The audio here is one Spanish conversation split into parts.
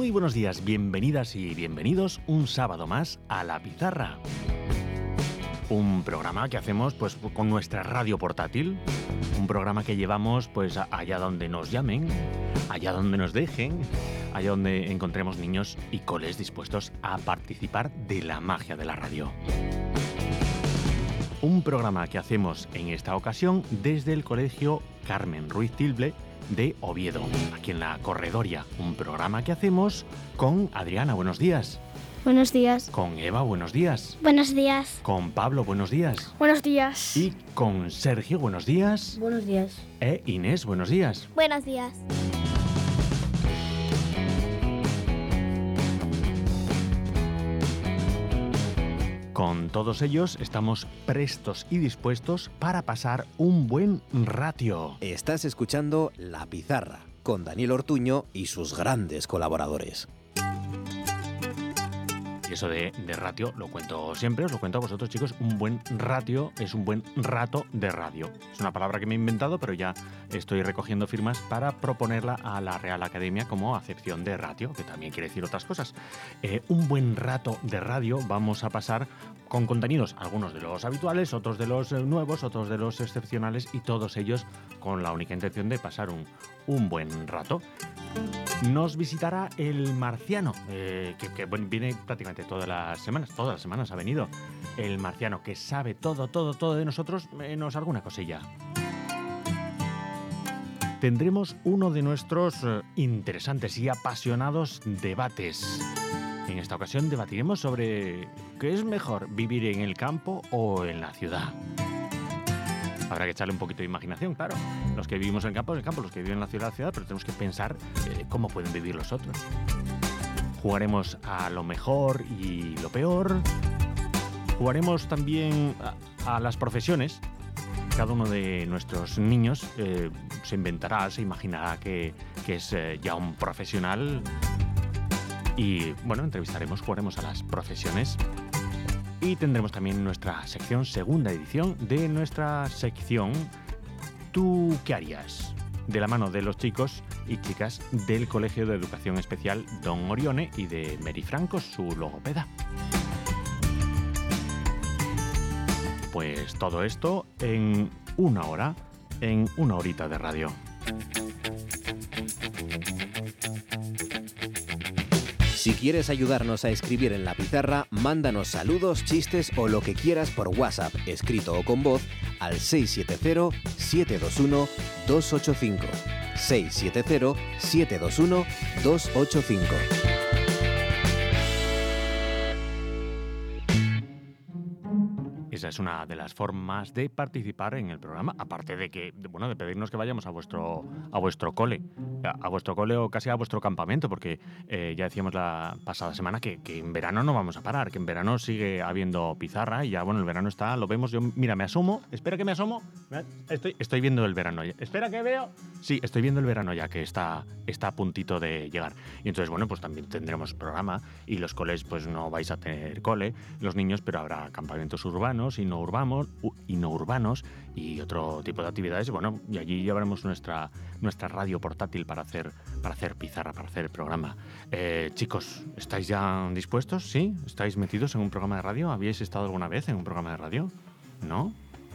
Muy buenos días, bienvenidas y bienvenidos un sábado más a La Pizarra. Un programa que hacemos pues con nuestra radio portátil, un programa que llevamos pues allá donde nos llamen, allá donde nos dejen, allá donde encontremos niños y coles dispuestos a participar de la magia de la radio. Un programa que hacemos en esta ocasión desde el Colegio Carmen Ruiz Tilble de Oviedo, aquí en la Corredoria. Un programa que hacemos con Adriana, buenos días. Buenos días. Con Eva, buenos días. Buenos días. Con Pablo, buenos días. Buenos días. Y con Sergio, buenos días. Buenos días. Inés, buenos días. Buenos días. Con todos ellos estamos prestos y dispuestos para pasar un buen ratio. Estás escuchando La Pizarra, con Daniel Ortuño y sus grandes colaboradores. Y eso de ratio lo cuento siempre, os lo cuento a vosotros, chicos. Un buen ratio es un buen rato de radio. Es una palabra que me he inventado, pero ya estoy recogiendo firmas para proponerla a la Real Academia como acepción de ratio, que también quiere decir otras cosas. Un buen rato de radio vamos a pasar con contenidos, algunos de los habituales, otros de los nuevos, otros de los excepcionales, y todos ellos con la única intención de pasar un buen rato. Nos visitará el marciano, que viene prácticamente todas las semanas ha venido. El marciano que sabe todo de nosotros, menos alguna cosilla. Tendremos uno de nuestros interesantes y apasionados debates. En esta ocasión debatiremos sobre qué es mejor, vivir en el campo o en la ciudad. Habrá que echarle un poquito de imaginación, claro. Los que vivimos en el campo, los que viven en la ciudad, pero tenemos que pensar cómo pueden vivir los otros. Jugaremos a lo mejor y lo peor. Jugaremos también a las profesiones. Cada uno de nuestros niños se imaginará que es ya un profesional. Y bueno, jugaremos a las profesiones. Y tendremos también nuestra sección, segunda edición de nuestra sección ¿Tú qué harías?, de la mano de los chicos y chicas del Colegio de Educación Especial Don Orione y de Mary Franco, su logopeda. Pues todo esto en una hora, en una horita de radio. Si quieres ayudarnos a escribir en la pizarra, mándanos saludos, chistes o lo que quieras por WhatsApp, escrito o con voz, al 670-721-285. 670-721-285. Esa es una de las formas de participar en el programa, aparte de de pedirnos que vayamos a vuestro cole o casi a vuestro campamento, porque ya decíamos la pasada semana que en verano no vamos a parar, que en verano sigue habiendo pizarra y ya, el verano está, lo vemos. Yo, mira, me asomo, espera que me asomo, estoy viendo el verano ya. Espera que veo. Sí, estoy viendo el verano ya, que está a puntito de llegar. Y entonces, pues también tendremos programa, y los coles, pues no vais a tener cole, los niños, pero habrá campamentos urbanos y no urbanos y otro tipo de actividades. Y allí llevaremos nuestra radio portátil para hacer pizarra, para hacer programa. Chicos, ¿estáis ya dispuestos? ¿Sí? ¿Estáis metidos en un programa de radio? ¿Habíais estado alguna vez en un programa de radio? ¿No?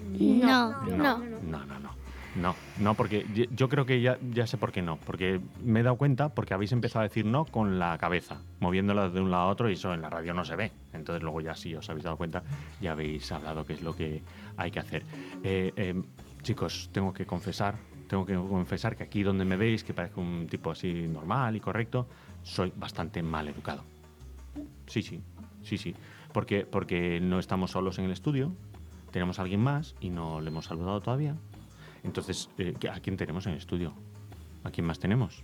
No, porque yo creo que ya sé por qué no. Porque me he dado cuenta, porque habéis empezado a decir no con la cabeza, moviéndola de un lado a otro, y eso en la radio no se ve. Entonces luego ya sí os habéis dado cuenta, ya habéis hablado qué es lo que hay que hacer. Chicos, tengo que confesar que aquí donde me veis, que parezco un tipo así normal y correcto, soy bastante mal educado. Sí. Porque no estamos solos en el estudio, tenemos a alguien más y no le hemos saludado todavía. Entonces, ¿a quién tenemos en el estudio? ¿A quién más tenemos?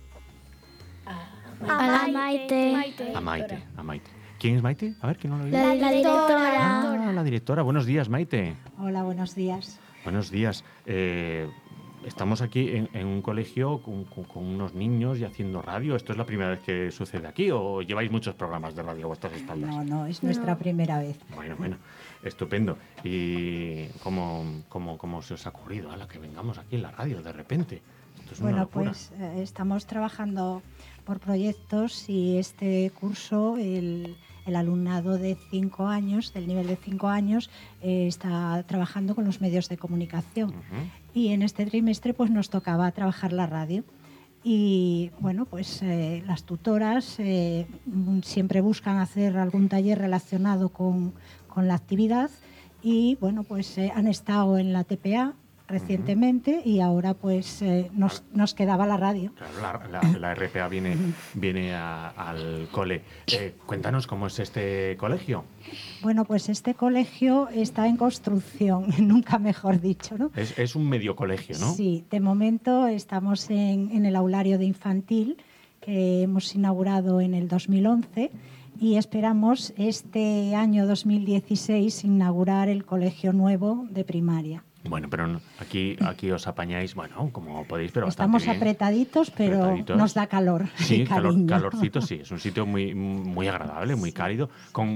A la Maite. A Maite. ¿Quién es Maite? A ver, que no lo he oído. La directora. La directora. Buenos días, Maite. Hola, buenos días. Buenos días. estamos aquí en un colegio con unos niños y haciendo radio. ¿Esto es la primera vez que sucede aquí o lleváis muchos programas de radio a vuestras espaldas? No, es nuestra primera vez. Bueno, estupendo. ¿Y cómo se os ha ocurrido a la que vengamos aquí en la radio de repente? Esto es una locura. Pues estamos trabajando por proyectos y este curso, el alumnado de 5 años, del nivel de 5 años, está trabajando con los medios de comunicación. Ujú. Y en este trimestre pues nos tocaba trabajar la radio. Y bueno, pues las tutoras siempre buscan hacer algún taller relacionado con la actividad y bueno, pues han estado en la TPA recientemente y ahora pues nos quedaba la radio. Claro, la RPA viene al cole. Cuéntanos cómo es este colegio. Bueno, pues este colegio está en construcción, nunca mejor dicho, ¿no? Es un medio colegio, ¿no? Sí, de momento estamos en el aulario de infantil que hemos inaugurado en el 2011 y esperamos este año 2016 inaugurar el colegio nuevo de primaria. Bueno, pero aquí os apañáis, bueno, como podéis, pero bastante Estamos bien. apretaditos, pero Apretaditos. nos da calor. Sí, y cariño. calorcito, sí. Es un sitio muy agradable, muy cálido, con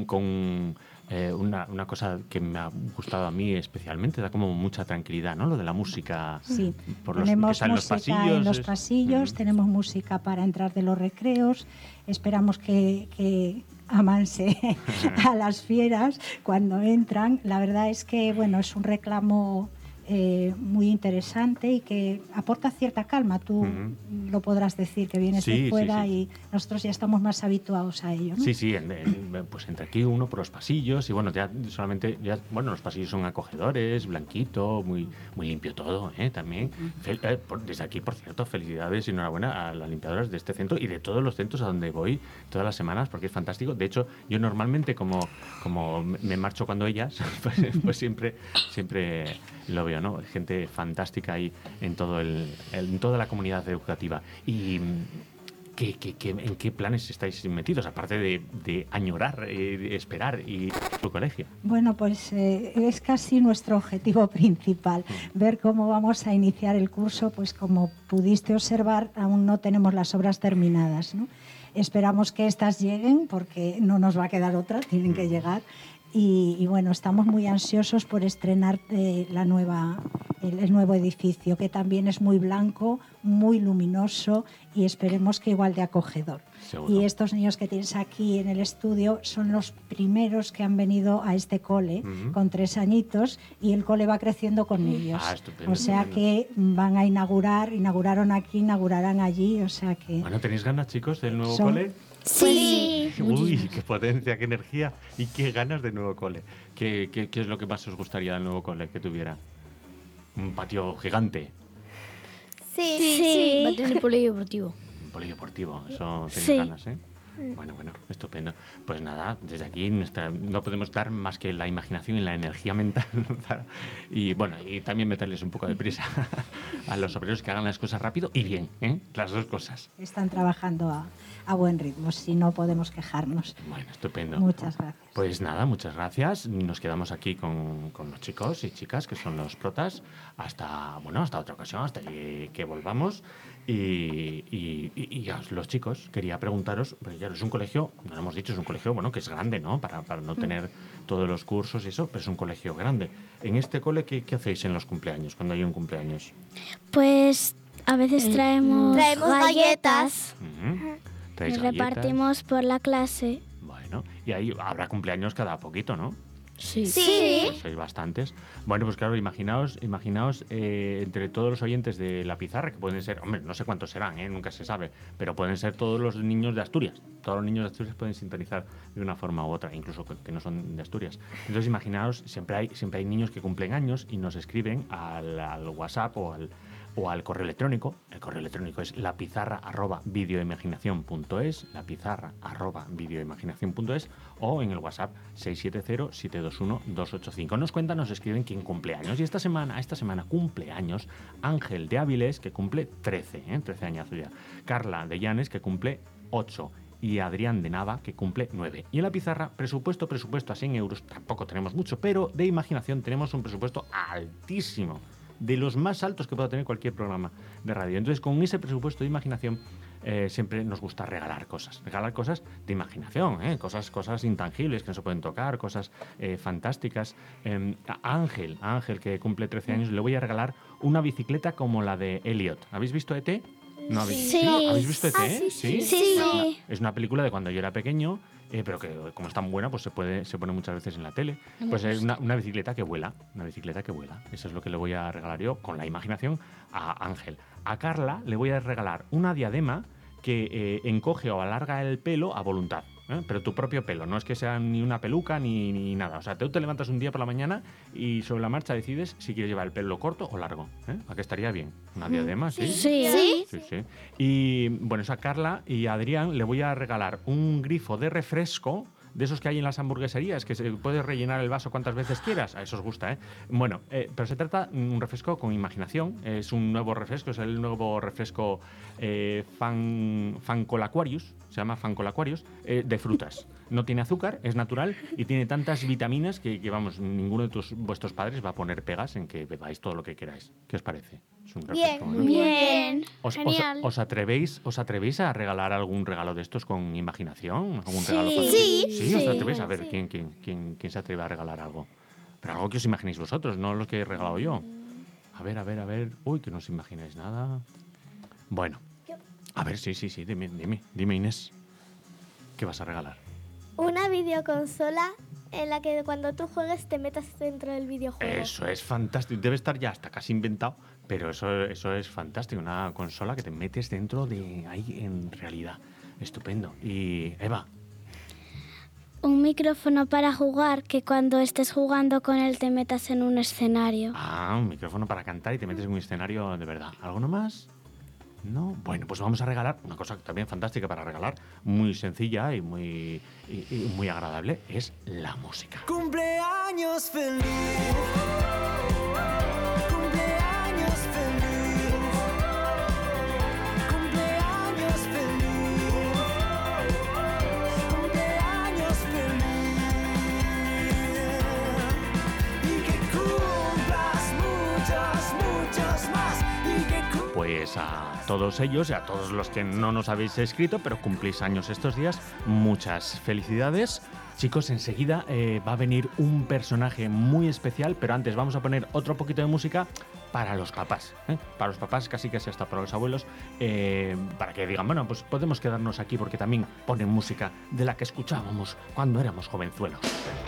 una cosa que me ha gustado a mí especialmente, da como mucha tranquilidad, ¿no? Lo de la música. Sí, que tenemos está en los música pasillos. en los pasillos, tenemos música para entrar de los recreos, esperamos que amanse a las fieras cuando entran. La verdad es que, bueno, es un reclamo muy interesante y que aporta cierta calma. Tú lo podrás decir, que vienes de fuera sí. y nosotros ya estamos más habituados a ello, ¿no? Sí, pues entre aquí uno por los pasillos y bueno, los pasillos son acogedores, blanquito, muy limpio todo, también. Desde aquí, por cierto, felicidades y enhorabuena a las limpiadoras de este centro y de todos los centros a donde voy todas las semanas porque es fantástico. De hecho, yo normalmente como me marcho cuando ellas, pues siempre lo veo, ¿no? Gente fantástica ahí en toda la comunidad educativa. Y ¿en qué planes estáis metidos? Aparte de añorar, de esperar y tu colegio. Bueno, pues es casi nuestro objetivo principal, ver cómo vamos a iniciar el curso. Pues como pudiste observar, aún no tenemos las obras terminadas, ¿no? Esperamos que estas lleguen porque no nos va a quedar otra, tienen que llegar. Y bueno, estamos muy ansiosos por estrenar el nuevo edificio, que también es muy blanco, muy luminoso y esperemos que igual de acogedor. Seguro. Y estos niños que tienes aquí en el estudio son los primeros que han venido a este cole con 3 añitos y el cole va creciendo con ellos. Estupendo, o sea que van a inauguraron aquí, inaugurarán allí, o sea que... Bueno, ¿tenéis ganas, chicos, del nuevo cole? Sí. Uy, qué potencia, qué energía y qué ganas de nuevo cole. ¿Qué es lo que más os gustaría del nuevo cole que tuviera? Un patio gigante, Sí. Va a tener polideportivo. un polideportivo, eso tenéis Sí. ganas, ¿eh? Bueno, estupendo. Pues nada, desde aquí no podemos dar más que la imaginación y la energía mental y bueno, y también meterles un poco de prisa a los obreros que hagan las cosas rápido y bien, las dos cosas. Están trabajando a buen ritmo, si no podemos quejarnos. Bueno, estupendo. Muchas gracias. Pues nada, muchas gracias. Nos quedamos aquí con los chicos y chicas que son los protas hasta otra ocasión, hasta que volvamos. Y a los chicos, quería preguntaros, porque ya es un colegio, no lo hemos dicho, es un colegio que es grande, ¿no? Para no tener todos los cursos y eso, pero es un colegio grande. En este cole, ¿qué hacéis en los cumpleaños, cuando hay un cumpleaños? Pues a veces traemos galletas Ujú. y ¿Traéis galletas? repartimos por la clase. Bueno, y ahí habrá cumpleaños cada poquito, ¿no? Sí. Pues sois bastantes. Bueno, pues claro, imaginaos entre todos los oyentes de La Pizarra, que pueden ser, hombre, no sé cuántos serán, nunca se sabe, pero pueden ser todos los niños de Asturias. Todos los niños de Asturias pueden sintonizar de una forma u otra, incluso que no son de Asturias. Entonces, imaginaos, siempre hay niños que cumplen años y nos escriben al WhatsApp o al correo electrónico. El correo electrónico es lapizarra@videoimaginación.es, lapizarra@videoimaginación.es, o en el WhatsApp 670-721-285. Nos escriben quién cumple años. Y esta semana cumple años Ángel de Áviles, que cumple 13 añazos ya. Carla de Llanes, que cumple 8. Y Adrián de Nava, que cumple 9. Y en la pizarra, presupuesto a 100 euros. Tampoco tenemos mucho, pero de imaginación tenemos un presupuesto altísimo. de los más altos que pueda tener cualquier programa de radio. Entonces, con ese presupuesto de imaginación, siempre nos gusta regalar cosas de imaginación, cosas intangibles que no se pueden tocar, cosas fantásticas. A Ángel, que cumple 13 años, le voy a regalar una bicicleta como la de Elliot. ¿Habéis visto E.T.? ¿No habéis? Sí. ¿Habéis visto E.T.? Sí. Es una película de cuando yo era pequeño, pero que como es tan buena, pues se pone muchas veces en la tele. Pues es una bicicleta que vuela, Eso es lo que le voy a regalar yo con la imaginación a Ángel. A Carla le voy a regalar una diadema que encoge o alarga el pelo a voluntad. Pero tu propio pelo, no es que sea ni una peluca ni nada. O sea, tú te levantas un día por la mañana y sobre la marcha decides si quieres llevar el pelo corto o largo. ¿A qué estaría bien? ¿Una diadema? Sí. Sí. Y bueno, a Carla y a Adrián le voy a regalar un grifo de refresco, de esos que hay en las hamburgueserías, que se puede rellenar el vaso cuantas veces quieras. A eso os gusta, ¿eh? Bueno, pero se trata de un refresco con imaginación. Es un nuevo refresco, es el nuevo refresco Fancolaquarius, se llama Fancolaquarius, de frutas. No tiene azúcar, es natural y tiene tantas vitaminas que vamos, ninguno de vuestros padres va a poner pegas en que bebáis todo lo que queráis. ¿Qué os parece? Es un refresco, ¿no? Bien. Genial. ¿Os atrevéis a regalar algún regalo de estos con imaginación? ¿Algún regalo con... Sí. ¿Os atrevéis? A ver, ¿quién se atreve a regalar algo? Pero algo que os imaginéis vosotros, no lo que he regalado yo. A ver. Uy, que no os imagináis nada. Bueno. A ver, sí. Dime, Inés. ¿Qué vas a regalar? Una videoconsola en la que cuando tú juegues te metas dentro del videojuego. Eso es fantástico. Debe estar ya hasta casi inventado, pero eso es fantástico. Una consola que te metes dentro de ahí en realidad. Estupendo. Y Eva. Un micrófono para jugar, que cuando estés jugando con él te metas en un escenario. Un micrófono para cantar y te metes en un escenario de verdad. ¿Alguno más? ¿No? Bueno, pues vamos a regalar una cosa también fantástica para regalar, muy sencilla y muy agradable, es la música. ¡Cumpleaños feliz! ¡Cumpleaños feliz! ¡Cumpleaños feliz! ¡Cumpleaños feliz! Y que cumplas muchos más. Pues a todos ellos y a todos los que no nos habéis escrito, pero cumplís años estos días, muchas felicidades. Chicos, enseguida va a venir un personaje muy especial, pero antes vamos a poner otro poquito de música para los papás. Para los papás, casi hasta para los abuelos, para que digan, bueno, pues podemos quedarnos aquí porque también ponen música de la que escuchábamos cuando éramos jovenzuelos.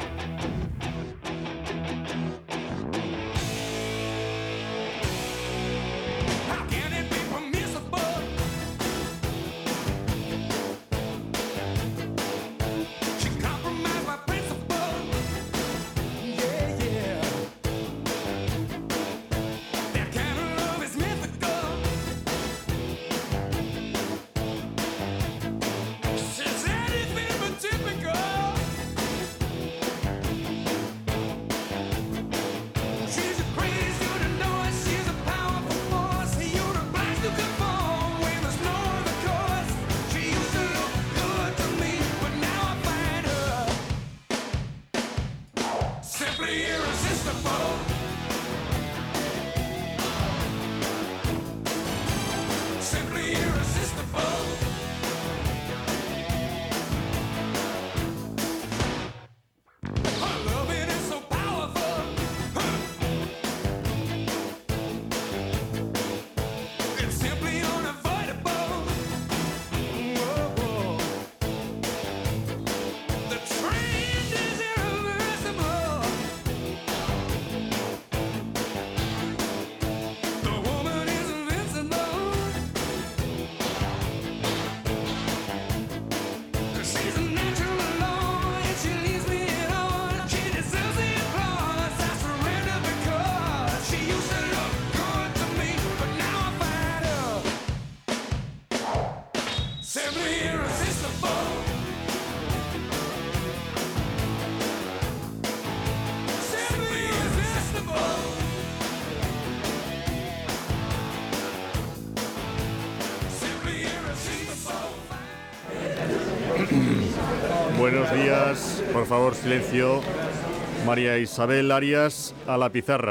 Buenos días, por favor, silencio. María Isabel Arias a la pizarra.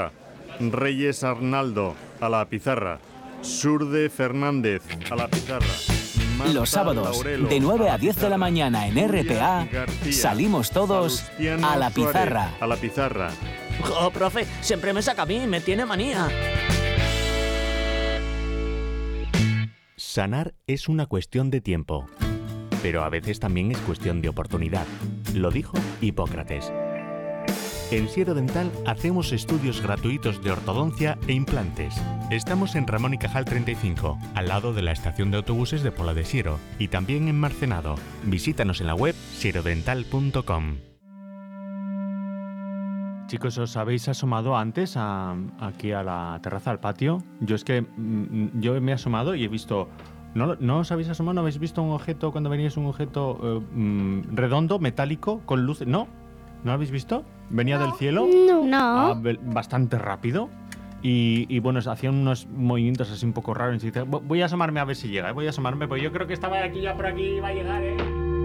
Reyes Arnaldo, a la pizarra. Surde Fernández, a la pizarra. Marta Los sábados, Laurelo, de 9 a la 10 de la pizarra. mañana en RPA, García, salimos todos Salustiano a la Suárez, pizarra. a la pizarra. Oh, profe, siempre me saca a mí, me tiene manía. Sanar es una cuestión de tiempo, pero a veces también es cuestión de oportunidad. Lo dijo Hipócrates. En Siero Dental hacemos estudios gratuitos de ortodoncia e implantes. Estamos en Ramón y Cajal 35, al lado de la estación de autobuses de Pola de Siero, y también en Marcenado. Visítanos en la web sierodental.com. Chicos, ¿os habéis asomado antes aquí a la terraza, al patio? Yo es que yo me he asomado y he visto... ¿No os habéis asomado? ¿No habéis visto un objeto cuando veníais, un objeto redondo, metálico, con luz? ¿No? ¿No lo habéis visto? ¿Venía del cielo? No. Bastante rápido. Y bueno, hacían unos movimientos así un poco raros. Y dice, voy a asomarme a ver si llega. Voy a asomarme, pues yo creo que estaba aquí ya por aquí, iba a llegar, ¿eh?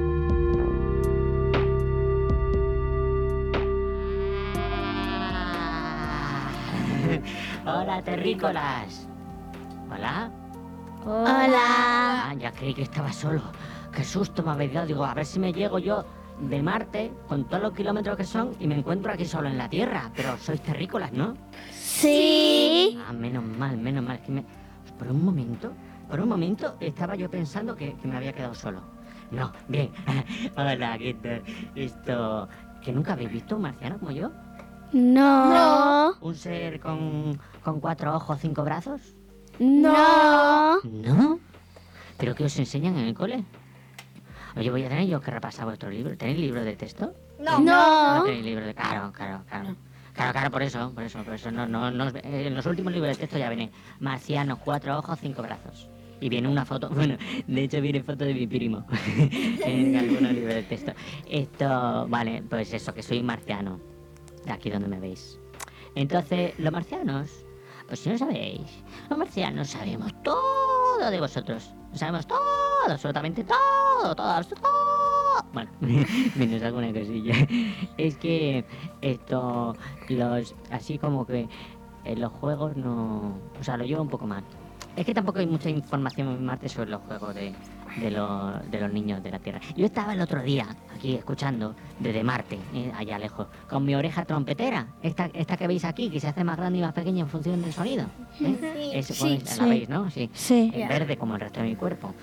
Hola, terrícolas. Hola. Hola. Ah, ya creí que estaba solo. Qué susto me habéis dado. Digo, a ver si me llego yo de Marte con todos los kilómetros que son y me encuentro aquí solo en la Tierra. Pero sois terrícolas, ¿no? Sí. Ah, menos mal. Es que por un momento estaba yo pensando que me había quedado solo. No, bien. Hola, ¿qué tal? Esto... ¿Que nunca habéis visto un marciano como yo? No. ¿Un ser con 4 ojos, 5 brazos? No. ¿No? ¿Pero qué os enseñan en el cole? Oye, voy a tener yo que repasar vuestro libro. ¿Tenéis libro de texto? No. No tenéis libro de... Claro, por eso. No, en los últimos libros de texto ya viene marciano, 4 ojos, 5 brazos. Y viene una foto, bueno, de hecho viene foto de mi primo en algunos libros de texto. Esto, vale, pues eso, que soy marciano, de aquí donde me veis. Entonces, los marcianos, pues si no sabéis, los marcianos sabemos todo de vosotros. Sabemos todo, absolutamente todo. Bueno, menos alguna cosilla. Es que esto, así como que en los juegos no... O sea, lo llevo un poco mal. Es que tampoco hay mucha información en Marte sobre los juegos de los niños de la Tierra. Yo estaba el otro día aquí escuchando desde Marte, allá lejos, con mi oreja trompetera, esta que veis aquí, que se hace más grande y más pequeña en función del sonido. Sí. La veis, ¿no? Sí. Sí. Es verde como el resto de mi cuerpo.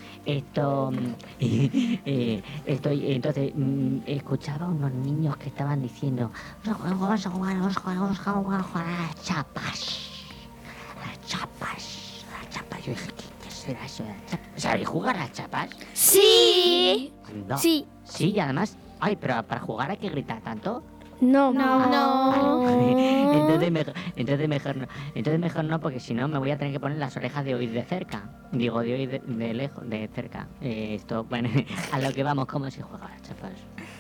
Entonces escuchaba a unos niños que estaban diciendo: vamos a jugar a las chapas. Las chapas. Yo dije, ¿qué será eso de las chapas? ¿Sabéis jugar a las chapas? Sí. No. Sí. Sí, y además, pero para jugar hay que gritar tanto. No. Vale. Entonces mejor no, porque si no me voy a tener que poner las orejas de oír de cerca. Digo, de oír de lejos, de cerca. Esto, bueno, a lo que vamos, ¿cómo se juega a las chapas?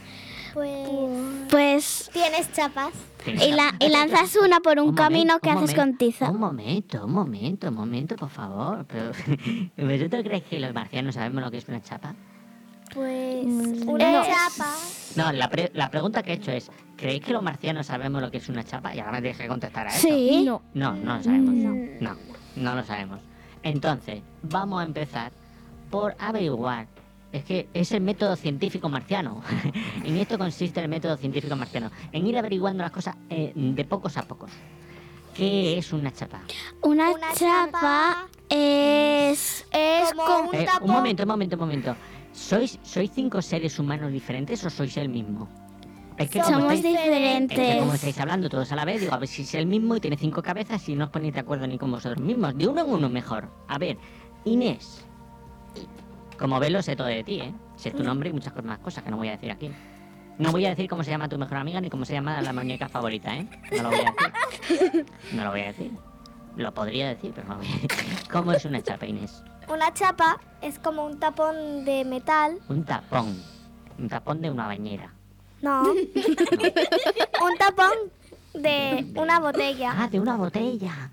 Pues ¿Tienes chapas? y lanzas una por un camino que haces con tiza. Un momento, por favor. Pero, ¿vosotros creéis que los marcianos sabemos lo que es una chapa? Pues una chapa. No, la pregunta que he hecho es: ¿creéis que los marcianos sabemos lo que es una chapa? Y ahora me tenéis que contestar a eso. Sí. No lo sabemos. No lo sabemos. Entonces, vamos a empezar por averiguar. Es que es el método científico marciano. En esto consiste el método científico marciano. En ir averiguando las cosas de pocos a pocos. ¿Qué es una chapa? Una chapa es como un tapón. Un momento. ¿Sois 5 seres humanos diferentes o sois el mismo? Es que Somos es que diferentes. como estáis hablando todos a la vez, digo, a ver si es el mismo y tiene 5 cabezas y no os ponéis de acuerdo ni con vosotros mismos. De uno en uno mejor. A ver, Inés. Como ves, lo sé todo de ti, ¿eh? Sé tu nombre y muchas más cosas que no voy a decir aquí. No voy a decir cómo se llama tu mejor amiga ni cómo se llama la muñeca favorita, ¿eh? No lo voy a decir. Lo podría decir, pero no lo voy a decir. ¿Cómo es una chapa, Inés? Una chapa es como un tapón de metal. Un tapón de una bañera. No. Un tapón de una botella. Ah, de una botella.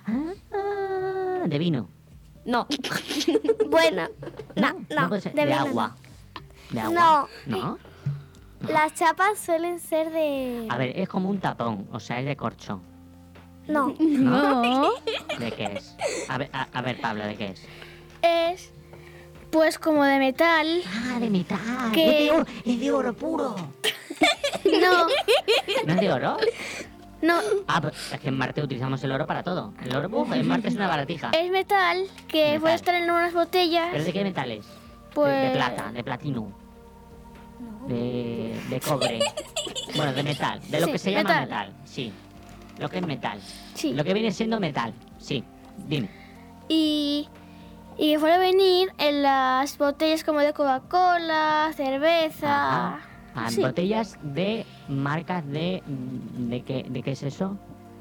De vino. No. Bueno, no, puede ser. de De vino agua. ¿De agua? ¿No? Las chapas suelen ser de... A ver, es como un tapón, o sea, es de corcho. No. No. ¿De qué es? A ver, Pablo, ¿de qué es? Es, pues, como de metal. Ah, de metal. ¿Qué? Es de oro puro. No, ¿No es de oro? no. Ah, pues es que en Marte utilizamos el oro para todo. El oro, en Marte es una baratija. Es metal que Metal. puede estar en unas botellas. ¿Pero de qué metal es? Pues... De plata, de platino. De cobre. Bueno, de metal. De lo Sí, que se llama metal. metal. Sí. Lo que es metal. Sí. Lo que viene siendo metal. Sí. Dime. Y suele venir en las botellas como de Coca-Cola, cerveza. Ajá. Ah, Sí. botellas de marcas de qué es eso?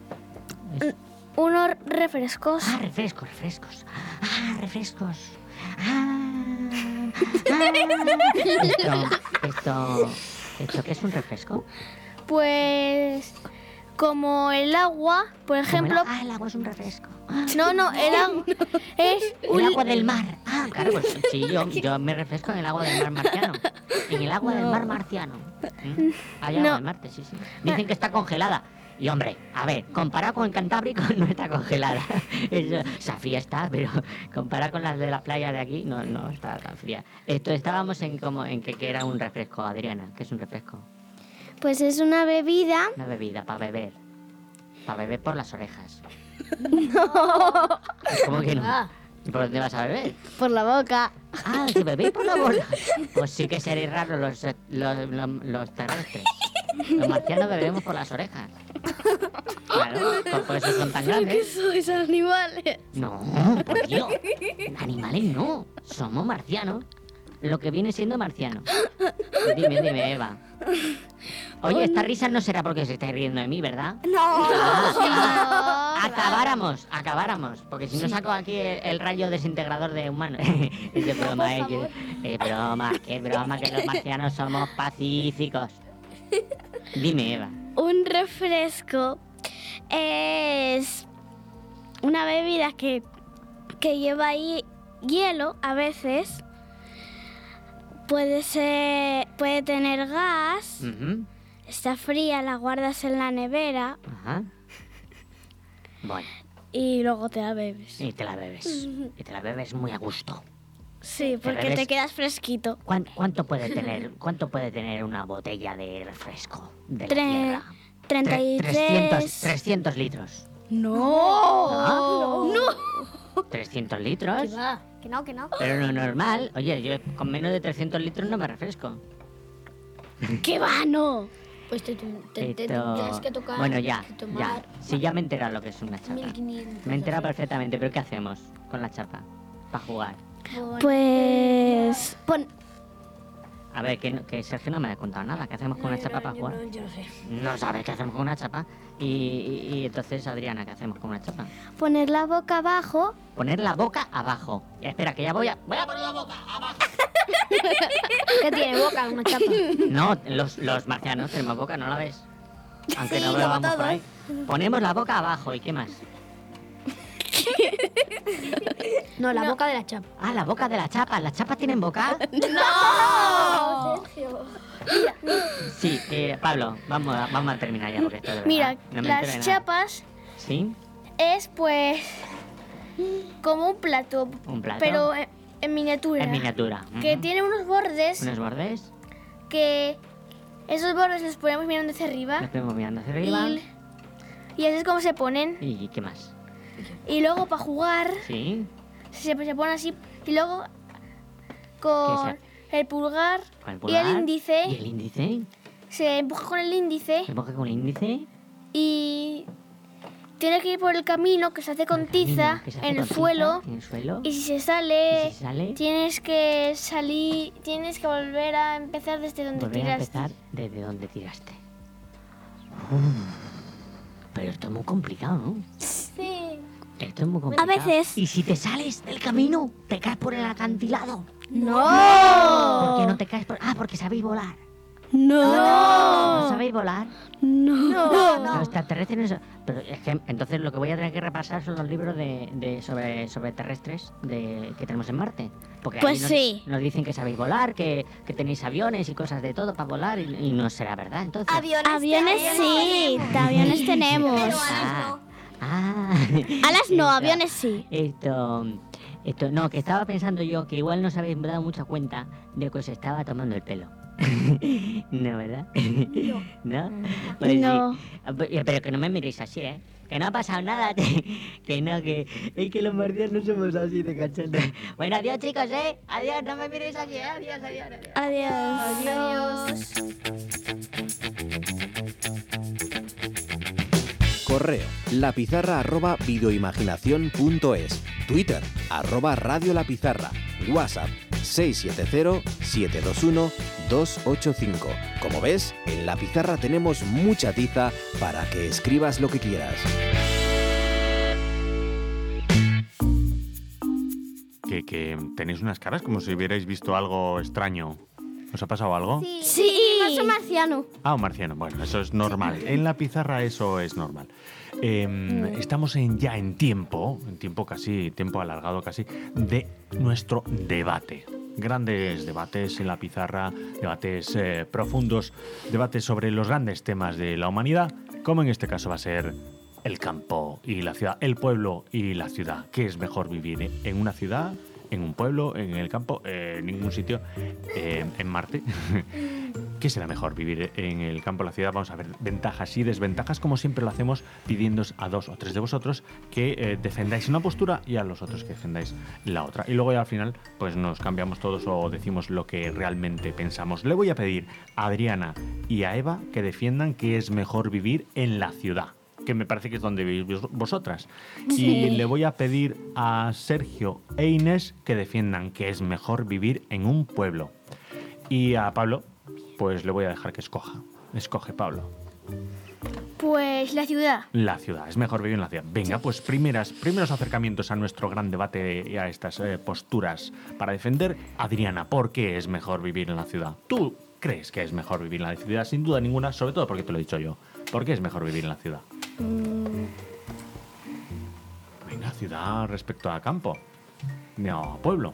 Unos refrescos. Ah, refrescos. Ah, refrescos. ¿Esto qué es un refresco? Pues como el agua, por ejemplo. El agua es un refresco. No, el agua es El agua del mar. Ah, claro, pues sí, yo me refresco en el agua del mar marciano. En el agua del mar marciano. Hay agua No. de Marte, sí. Dicen que está congelada. Y hombre, a ver, comparado con el Cantábrico no está congelada. Esa fría está, pero comparado con las de la playa de aquí no está tan fría. Estábamos en que era un refresco, Adriana. ¿Qué es un refresco? Pues es una bebida. Una bebida para beber. Para beber por las orejas. ¿Cómo que no? ¿Por dónde vas a beber? Por la boca. Ah, que bebéis por la boca. Pues sí que seréis raros los terrestres. Los marcianos bebemos por las orejas. Claro, por eso son tan grandes. sois animales? No, por Dios. Animales no. Somos marcianos. Lo que viene siendo marciano. Dime, Eva. Oye, esta risa no será porque se estáis riendo de mí, ¿verdad? Acabáramos, porque si no saco aquí el rayo desintegrador de humanos. Es broma, qué broma, que los marcianos somos pacíficos. Dime, Eva. Un refresco es una bebida que lleva ahí hielo a veces. Puede tener gas. Ujú. Está fría, la guardas en la nevera Ajá. Bueno, y luego te la bebes. y te la bebes. Y te la bebes muy a gusto. Sí, porque bebes- te quedas fresquito. ¿Cuánto puede tener una botella de refresco de la Tre- tierra? 33. 300 litros. No. No. 300 litros. Que no. Pero lo normal, oye, yo con menos de 300 litros no me refresco. ¡Qué va, no! Pues te Esto- tienes que tocar. Bueno, ya. tomar Sí, ya me he enterado lo que es una chapa. 1500. Me he enterado perfectamente, pero ¿qué hacemos con la chapa? Para jugar. Pues... A ver, que Sergio no me ha contado nada. ¿Qué hacemos con una chapa para jugar? Yo no sé. No sabes qué hacemos con una chapa. Y entonces, Adriana, ¿qué hacemos con una chapa? Poner la boca abajo. Poner la boca abajo. Espera, que ya voy a poner la boca abajo. ¿Qué tiene boca una chapa? No, los marcianos tenemos boca, ¿no la ves? Aunque no veamos por ahí. Ponemos la boca abajo, ¿y qué más? No, la boca de la chapa. Ah, la boca de la chapa. ¿Las chapas tienen boca? ¡No! Sergio. Sí, Pablo, vamos a terminar ya porque esto de verdad Mira, no me entero de las nada. chapas ¿Sí? es pues como un plato, Un plato. pero en miniatura. En miniatura. Que Ujú. tiene unos bordes Unos bordes. que esos bordes los ponemos mirando hacia arriba Nos vemos mirando hacia arriba. y así es como se ponen. ¿Y qué más? Y luego para jugar ¿Sí? se pone así y luego con el pulgar, Con el y pulgar. el índice ¿Y el índice? se empuja con el índice ¿Se empuja con el índice? y tiene que ir por el camino que se hace con tiza Que se hace en el con tiza, suelo. En el suelo. Y si se sale, ¿Y si se sale? tienes que salir, tienes que volver a empezar desde donde Volver a tiraste. empezar desde donde tiraste. Pero esto es muy complicado, ¿no? Sí. Esto es muy complicado. veces. ¿Y si te sales del camino, te caes por el acantilado? ¡No! ¿Por qué no te caes por...? Ah, porque sabéis volar. ¡No! ¿No sabéis volar? No. Los extraterrestres no sa- Pero es que entonces lo que voy a tener que repasar son los libros sobre terrestres que tenemos en Marte. Porque Pues ahí sí. nos dicen que sabéis volar, que tenéis aviones y cosas de todo para volar y no será verdad entonces. Aviones sí, aviones tenemos. Ah. Alas no, aviones sí. Esto, no, que estaba pensando yo que igual no os habéis dado mucha cuenta de que os estaba tomando el pelo. No, ¿verdad? ¿No? Pues No. sí. Pero que no me miréis así, ¿eh? Que no ha pasado nada. Que no, que es que los marcianos somos así de cachondos. Bueno, adiós, chicos, ¿eh? Adiós, no me miréis así, ¿eh? Adiós, adiós, adiós. Correo lapizarra@videoimaginación.es, Twitter @radiolapizarra, WhatsApp 670-721-285. Como ves, en La Pizarra tenemos mucha tiza para que escribas lo que quieras. Que tenéis unas caras como si hubierais visto algo extraño. ¿Os ha pasado algo? Sí, pasó marciano. Ah, un marciano. Bueno, eso es normal. En La Pizarra eso es normal. Estamos ya en tiempo alargado casi, de nuestro debate. Grandes debates en La Pizarra, debates profundos, debates sobre los grandes temas de la humanidad, como en este caso va a ser el campo y la ciudad, el pueblo y la ciudad. ¿Qué es mejor vivir en una ciudad, en un pueblo, en el campo, en ningún sitio, en Marte? ¿Qué será mejor, vivir en el campo o la ciudad? Vamos a ver ventajas y desventajas, como siempre lo hacemos, pidiéndoos a 2 o 3 de vosotros que defendáis una postura y a los otros que defendáis la otra. Y luego ya al final pues nos cambiamos todos o decimos lo que realmente pensamos. Le voy a pedir a Adriana y a Eva que defiendan que es mejor vivir en la ciudad, que me parece que es donde vivís vosotras. Sí. Y le voy a pedir a Sergio e Inés que defiendan que es mejor vivir en un pueblo. Y a Pablo, pues le voy a dejar que escoja. Escoge, Pablo. Pues la ciudad. La ciudad, es mejor vivir en la ciudad. Venga, pues primeros acercamientos a nuestro gran debate y a estas posturas para defender. Adriana, ¿por qué es mejor vivir en la ciudad? ¿Tú crees que es mejor vivir en la ciudad? Sin duda ninguna, sobre todo porque te lo he dicho yo. ¿Por qué es mejor vivir en la ciudad? Venga, ciudad respecto a campo. No, pueblo.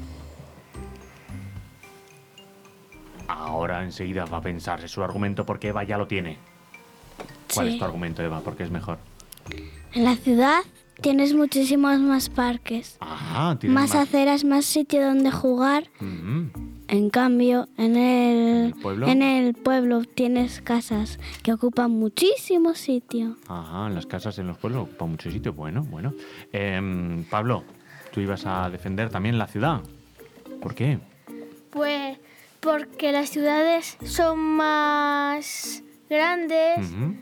Ahora enseguida va a pensarse su argumento porque Eva ya lo tiene. ¿Cuál es tu argumento, Eva? ¿Por qué es mejor? En la ciudad tienes muchísimos más parques, Ajá, tienes más aceras, más sitio donde jugar. En cambio, en el pueblo tienes casas que ocupan muchísimo sitio. Ajá, las casas en los pueblos ocupan mucho sitio. Bueno. Pablo, tú ibas a defender también la ciudad. ¿Por qué? Pues porque las ciudades son más grandes.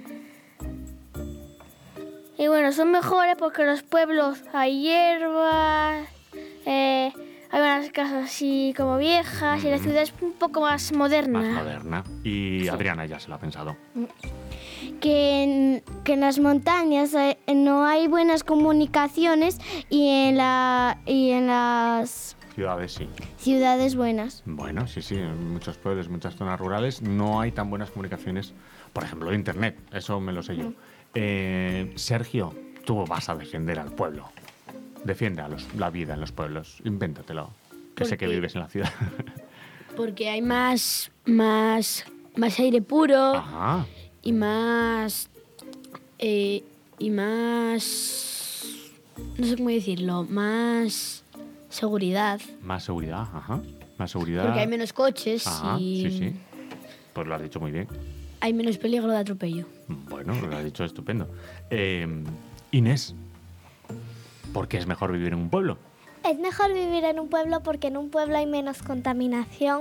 Y bueno, son mejores porque los pueblos hay hierbas, hay unas casas así como viejas y la ciudad es un poco más moderna. Más moderna. Y Adriana ya se lo ha pensado. Que en las montañas no hay buenas comunicaciones y en las Ciudades sí. ciudades buenas. Bueno, sí, en muchos pueblos, en muchas zonas rurales no hay tan buenas comunicaciones, por ejemplo, de internet, eso me lo sé yo. Sergio, tú vas a defender al pueblo. Defiende la vida en los pueblos, invéntatelo, que sé que vives en la ciudad. Porque hay más aire puro. Ajá. Y más no sé cómo decirlo, más seguridad. Más seguridad, ajá. Más seguridad. Porque hay menos coches Ajá, y sí. Pues lo has dicho muy bien. hay menos peligro de atropello. Bueno, lo has dicho estupendo. Inés, ¿por qué es mejor vivir en un pueblo? Es mejor vivir en un pueblo porque en un pueblo hay menos contaminación.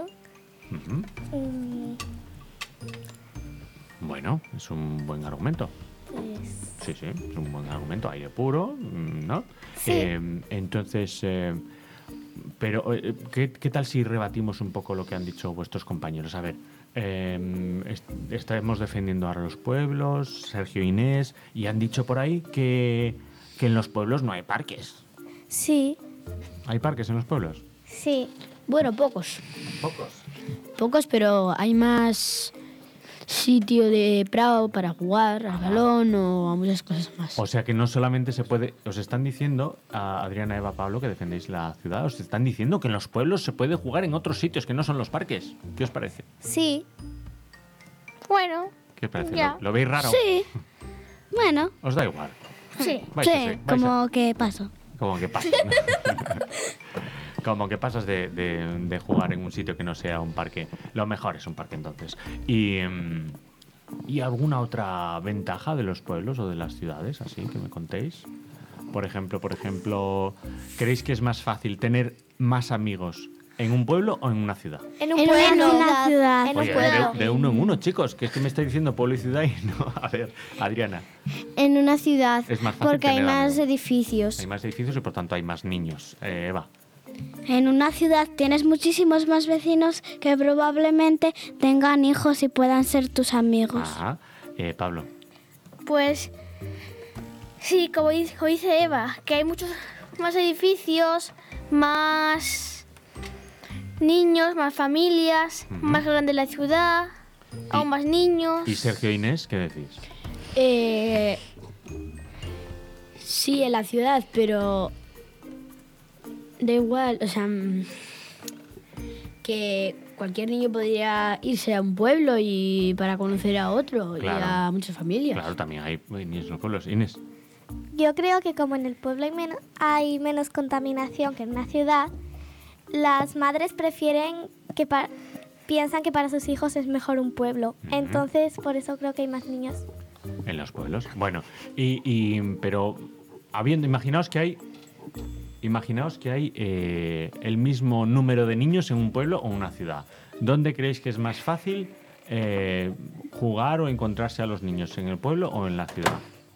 Bueno, es un buen argumento. Sí, es un buen argumento. Aire puro, ¿no? Sí. Entonces, pero ¿qué tal si rebatimos un poco lo que han dicho vuestros compañeros? A ver, estamos defendiendo ahora los pueblos, Sergio e Inés, y han dicho por ahí que en los pueblos no hay parques. Sí. ¿Hay parques en los pueblos? Sí. Bueno, pocos. Pocos. Pocos, pero hay más sitio de prado para jugar al balón o a muchas cosas más. O sea que no solamente se puede... Os están diciendo, a Adriana, Eva, Pablo, que defendéis la ciudad, os están diciendo que en los pueblos se puede jugar en otros sitios que no son los parques. ¿Qué os parece? Sí. Bueno. ¿Qué os parece? Ya. ¿Lo veis raro? Sí. Bueno. ¿Os da igual? Sí. Como que paso. Como que pasas, ¿no? Como que pasas de jugar en un sitio que no sea un parque. Lo mejor es un parque, entonces. ¿Y alguna otra ventaja de los pueblos o de las ciudades, así, que me contéis? Por ejemplo, ¿creéis que es más fácil tener más amigos en un pueblo o en una ciudad? En un pueblo. En una ciudad. En un Oye, pueblo. de uno en uno, chicos, que es que me estáis diciendo pueblo y ciudad y no. A ver, Adriana, En una ciudad, es más fácil porque hay tener más amigos. edificios. Hay más edificios y por tanto hay más niños. Eva. En una ciudad tienes muchísimos más vecinos que probablemente tengan hijos y puedan ser tus amigos. Ajá. Pablo. Pues sí, como dice Eva, que hay muchos más edificios, más niños, más familias, más grande la ciudad, aún más niños. ¿Y Sergio e Inés, qué decís? Sí, en la ciudad, pero da igual, o sea, que cualquier niño podría irse a un pueblo y para conocer a otro Claro. y a muchas familias. Claro, también hay niños en los pueblos. Inés. Yo creo que como en el pueblo hay menos contaminación que en una ciudad, las madres prefieren piensan que para sus hijos es mejor un pueblo. Entonces, por eso creo que hay más niños. En los pueblos. Bueno, pero imaginaos que hay el mismo número de niños en un pueblo o una ciudad. ¿Dónde creéis que es más fácil jugar o encontrarse a los niños? ¿En el pueblo o en la ciudad?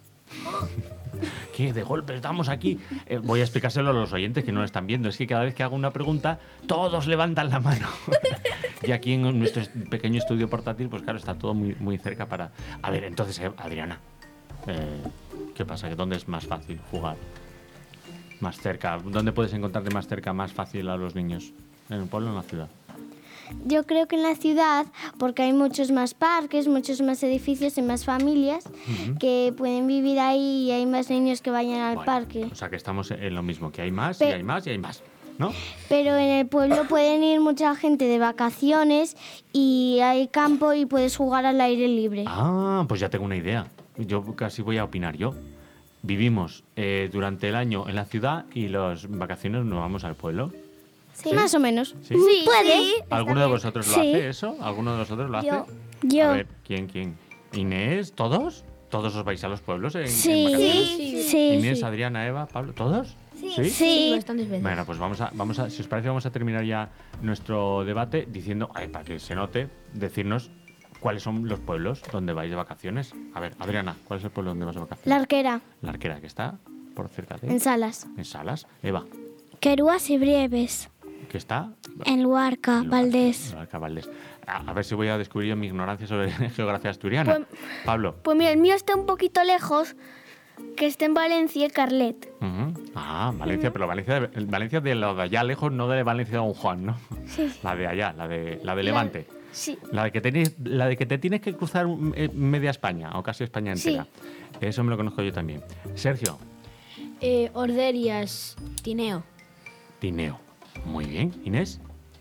¿Qué? De golpe estamos aquí. Voy a explicárselo a los oyentes que no lo están viendo. Es que cada vez que hago una pregunta, todos levantan la mano. Y aquí en nuestro pequeño estudio portátil, pues claro, está todo muy, muy cerca para... A ver, entonces, Adriana, ¿qué pasa? ¿Dónde es más fácil jugar? Más cerca. ¿Dónde puedes encontrarte más cerca, más fácil a los niños? ¿En el pueblo o en la ciudad? Yo creo que en la ciudad, porque hay muchos más parques, muchos más edificios y más familias que pueden vivir ahí y hay más niños que vayan al parque. O sea que estamos en lo mismo, que hay más, y hay más, y hay más, ¿no? Pero en el pueblo pueden ir mucha gente de vacaciones y hay campo y puedes jugar al aire libre. Ah, pues ya tengo una idea. Yo casi voy a opinar yo. Vivimos durante el año en la ciudad y las vacaciones nos vamos al pueblo. Sí. Más o menos. ¿Sí? Puede. Sí. ¿Alguno de vosotros lo Sí. hace eso? ¿Alguno de vosotros lo hace? Yo. A ver, ¿quién? ¿Inés? ¿Todos? ¿Todos os vais a los pueblos en Sí. vacaciones? Sí. Inés, Adriana, Eva, Pablo, ¿todos? Sí. Sí. Bastantes veces. Bueno, pues vamos a, si os parece, vamos a terminar ya nuestro debate diciendo, para que se note, decirnos cuáles son los pueblos donde vais de vacaciones. A ver, Adriana, ¿cuál es el pueblo donde vas de vacaciones? La Arquera, La Arquera, que está por cerca de... en Salas. En Salas. Eva, Querúas y Brieves. que está... En Luarca, Valdés. Luarca, Valdés. A ver si voy a descubrir yo mi ignorancia sobre geografía asturiana. Pablo. Pues mira, el mío está un poquito lejos, que está en Valencia, Carlet. Ah, Valencia, pero Valencia de lo de allá lejos, no de Valencia de Don Juan, ¿no? Sí. La de allá, la de Levante. Sí. La de que te tienes que cruzar media España, o casi España entera. Eso me lo conozco yo también. Sergio. Orderias, Tineo. Tineo. Muy bien. Inés.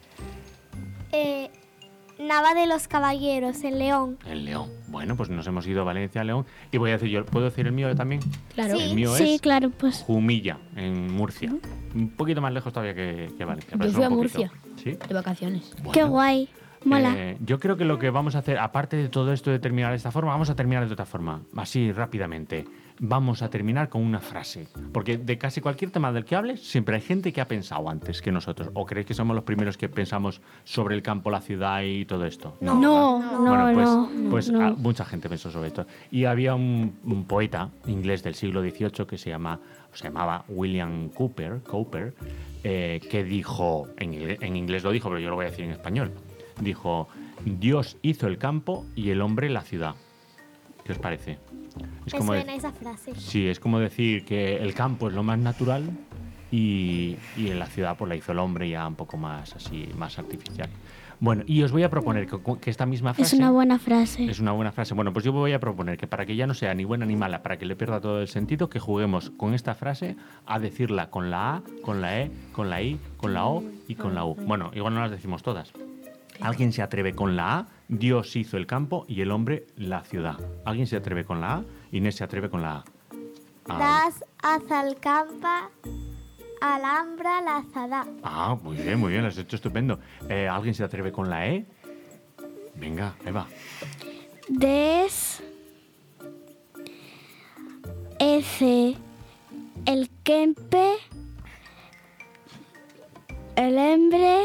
Nava de los Caballeros, en León. El León. Bueno, pues nos hemos ido a Valencia, León. Y voy a decir yo, ¿puedo decir el mío también? Claro. El mío Sí, es claro, pues. Jumilla, en Murcia. Un poquito más lejos todavía que Valencia. pero Yo es fui a un poquito. Murcia. ¿Sí? De vacaciones. Bueno. Qué guay. Mola. Yo creo que lo que vamos a hacer, aparte de todo esto de terminar de esta forma, vamos a terminar de otra forma, así rápidamente. Vamos a terminar con una frase. Porque de casi cualquier tema del que hables, siempre hay gente que ha pensado antes que nosotros. ¿O creéis que somos los primeros que pensamos sobre el campo, la ciudad y todo esto? No, Bueno, no. pues mucha gente pensó sobre esto. Y había un poeta inglés del siglo XVIII que se llamaba William Cowper, que dijo, en inglés lo dijo, pero yo lo voy a decir en español. Dijo, Dios hizo el campo y el hombre la ciudad. ¿Qué os parece? Me suena esa frase. Sí, es como decir que el campo es lo más natural y en la ciudad pues la hizo el hombre ya un poco más así, más artificial. Bueno, y os voy a proponer que esta misma frase... Es una buena frase. Es una buena frase. Bueno, pues yo voy a proponer que para que ya no sea ni buena ni mala, para que le pierda todo el sentido, que juguemos con esta frase a decirla con la A, con la E, con la I, con la O y con la U. Bueno, igual no las decimos todas. ¿Alguien se atreve con la A? Dios hizo el campo y el hombre la ciudad. ¿Alguien se atreve con la A? Inés se atreve con la A. Das azalcampa, alhambra, lazada. Ah, muy bien, lo has hecho estupendo. ¿Alguien se atreve con la E? Venga, Eva. Des, ese, el quempe, el hembre,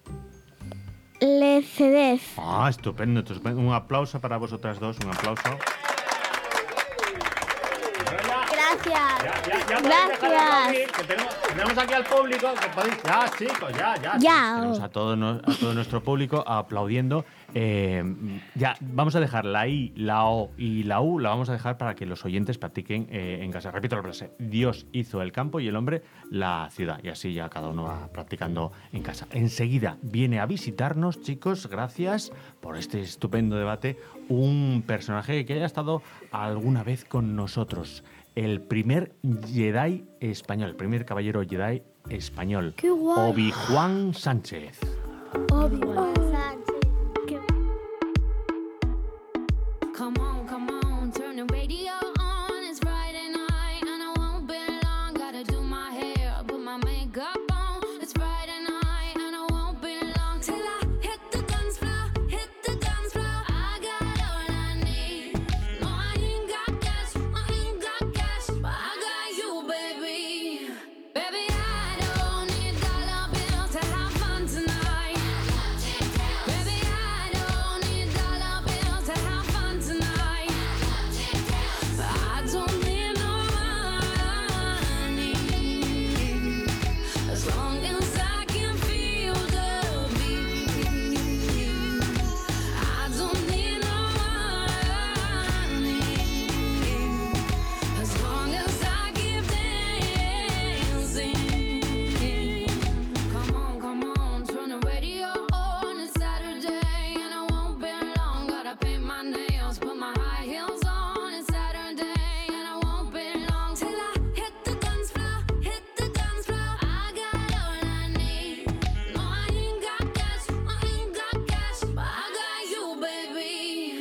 le cedez. Ah, estupendo. Un aplauso para vosotras dos, un aplauso. Gracias. Gracias. Tenemos aquí al público. Que podéis... Ya, chicos, ya. Tenemos a todo nuestro público aplaudiendo. Ya, vamos a dejar la I, la O y la U, la vamos a dejar para que los oyentes practiquen en casa. Repito la frase. Dios hizo el campo y el hombre la ciudad. Y así ya cada uno va practicando en casa. Enseguida viene a visitarnos, chicos, gracias por este estupendo debate, un personaje que haya estado alguna vez con nosotros. El primer Jedi español, el primer caballero Jedi español. ¡Qué guay! Obi-Wan Sánchez. Obi-Wan Sánchez. Come on, turn the radio on. It's Friday night and I won't be long. Gotta do my hair, put my makeup on. It's Friday night and I won't be long till I hit the dance floor, hit the dance floor. I got all I need. No, I ain't got cash, but I got you, baby. Baby, I don't need dollar bills to have fun tonight. Baby, I don't need dollar bills to have fun tonight. I don't need no money as long as I can feel the beat. I don't need no money as long as I keep dancing. Come on, turn the radio on. It's Saturday and I won't be long. Gotta paint my nails, put my high heels on. It's Saturday and I won't be long till I hit the dance floor, hit the dance floor. I got all I need. No, I ain't got cash, but I got you, baby.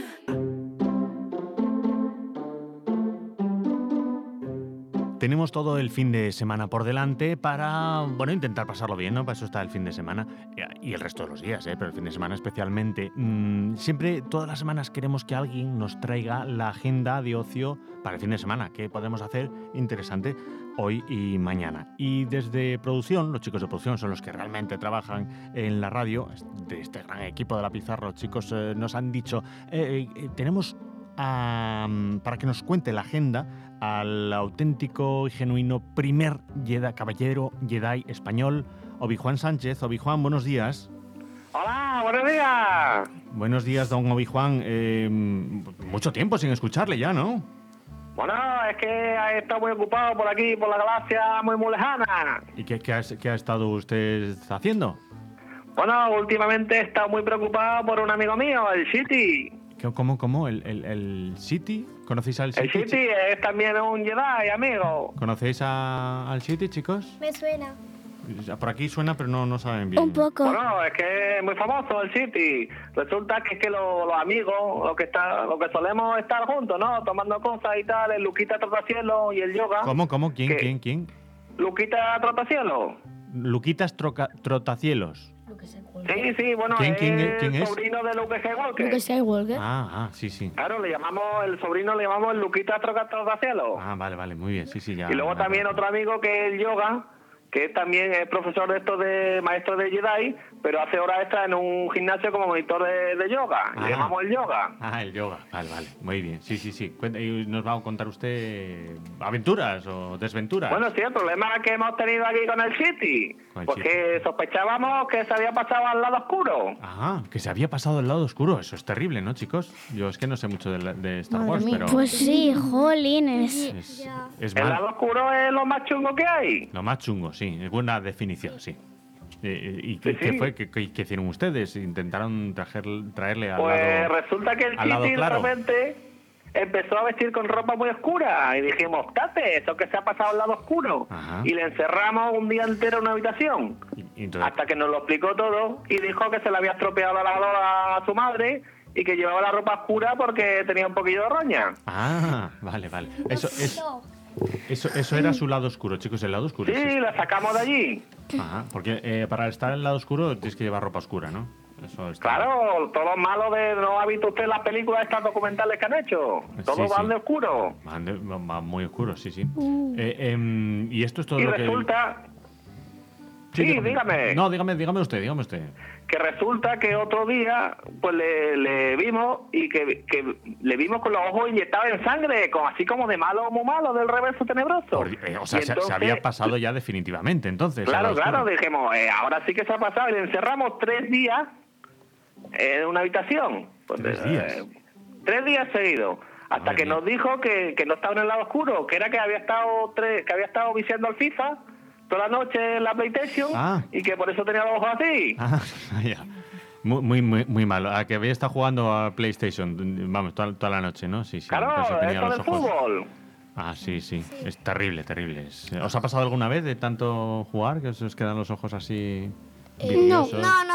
Tenemos todo el fin de semana por delante para, bueno, intentar pasarlo bien, ¿no? Para eso está el fin de semana y el resto de los días, pero el fin de semana especialmente. Siempre, todas las semanas queremos que alguien nos traiga la agenda de ocio para el fin de semana. ¿Qué podemos hacer interesante hoy y mañana? Y desde producción, los chicos de producción son los que realmente trabajan en la radio, de este gran equipo de La Pizarra, los chicos nos han dicho, tenemos para que nos cuente la agenda al auténtico y genuino primer caballero Jedi español, Obi-Wan Sánchez. Obi-Wan, buenos días. Hola, buenos días. Buenos días, don Obi-Wan. Mucho tiempo sin escucharle ya, ¿no? Bueno, es que he estado muy ocupado por aquí, por la galaxia muy lejana. ¿Y qué ha estado usted haciendo? Bueno, últimamente he estado muy preocupado por un amigo mío, el City. ¿Cómo? ¿El City? ¿Conocéis al City? El City es también un Jedi, amigo. ¿Conocéis al City, chicos? Me suena. Por aquí suena, pero no saben bien. Un poco. Bueno, es que es muy famoso el City. Resulta que es que los amigos, lo que solemos estar juntos, ¿no? Tomando cosas y tal, el Luquita Trotacielos y el yoga. ¿Cómo? ¿Quién? Luquita Trotacielos. Luquitas Trotacielos. Sí, bueno, ¿Quién es? el sobrino de Luke Skywalker. Luke Skywalker. Sí. Claro, el sobrino le llamamos el Luquita Trotacielos. Ah, vale, muy bien, sí, ya. Y luego también otro amigo que es el yoga, que también es profesor de estos de maestro de Jedi, pero hace horas extra en un gimnasio como monitor de yoga. Le llamamos el yoga. El yoga. Vale, muy bien. Sí. ¿Y nos va a contar usted aventuras o desventuras? Bueno, sí, el problema que hemos tenido aquí con el City, porque sospechábamos que se había pasado al lado oscuro. Que se había pasado al lado oscuro. Eso es terrible, ¿no, chicos? Yo es que no sé mucho de Star Wars, pero... Pues sí, jolines. Es el lado oscuro es lo más chungo que hay. Lo más chungo, sí. Es buena definición, sí. ¿Y qué fue? ¿Qué hicieron ustedes? ¿Intentaron traerle al lado? Pues resulta que el City de repente empezó a vestir con ropa muy oscura y dijimos, ¡tate! Eso que se ha pasado al lado oscuro. Y le encerramos un día entero en una habitación. Hasta que nos lo explicó todo y dijo que se le había estropeado la lavadora a su madre y que llevaba la ropa oscura porque tenía un poquillo de roña. Vale. Eso es... Eso era su lado oscuro, chicos, el lado oscuro. Sí, la sacamos de allí. Ajá, porque para estar en el lado oscuro tienes que llevar ropa oscura, ¿no? Eso está... Claro, todo lo malo de... ¿No ha visto usted las películas estas documentales que han hecho? Todos van de oscuro. Van muy oscuros, sí. Y esto es todo y lo resulta... que... Sí, dígame. No, dígame usted. Que resulta que otro día pues le vimos y que le vimos con los ojos inyectados en sangre, así como de malo, muy malo, del reverso tenebroso. O sea, entonces, se había pasado ya definitivamente, entonces. Claro, dijimos, ahora sí que se ha pasado. Y le encerramos 3 días en una habitación. Pues, 3 días. 3 días seguidos. Hasta que nos dijo que no estaba en el lado oscuro, que era que había estado viciando al FIFA toda la noche en la PlayStation y que por eso tenía los ojos así. Ya. Muy malo. A que había estado jugando a PlayStation, vamos, toda la noche, ¿no? Sí. Claro, eso del fútbol. Sí. Es terrible. ¿Os ha pasado alguna vez de tanto jugar que os quedan los ojos así? No,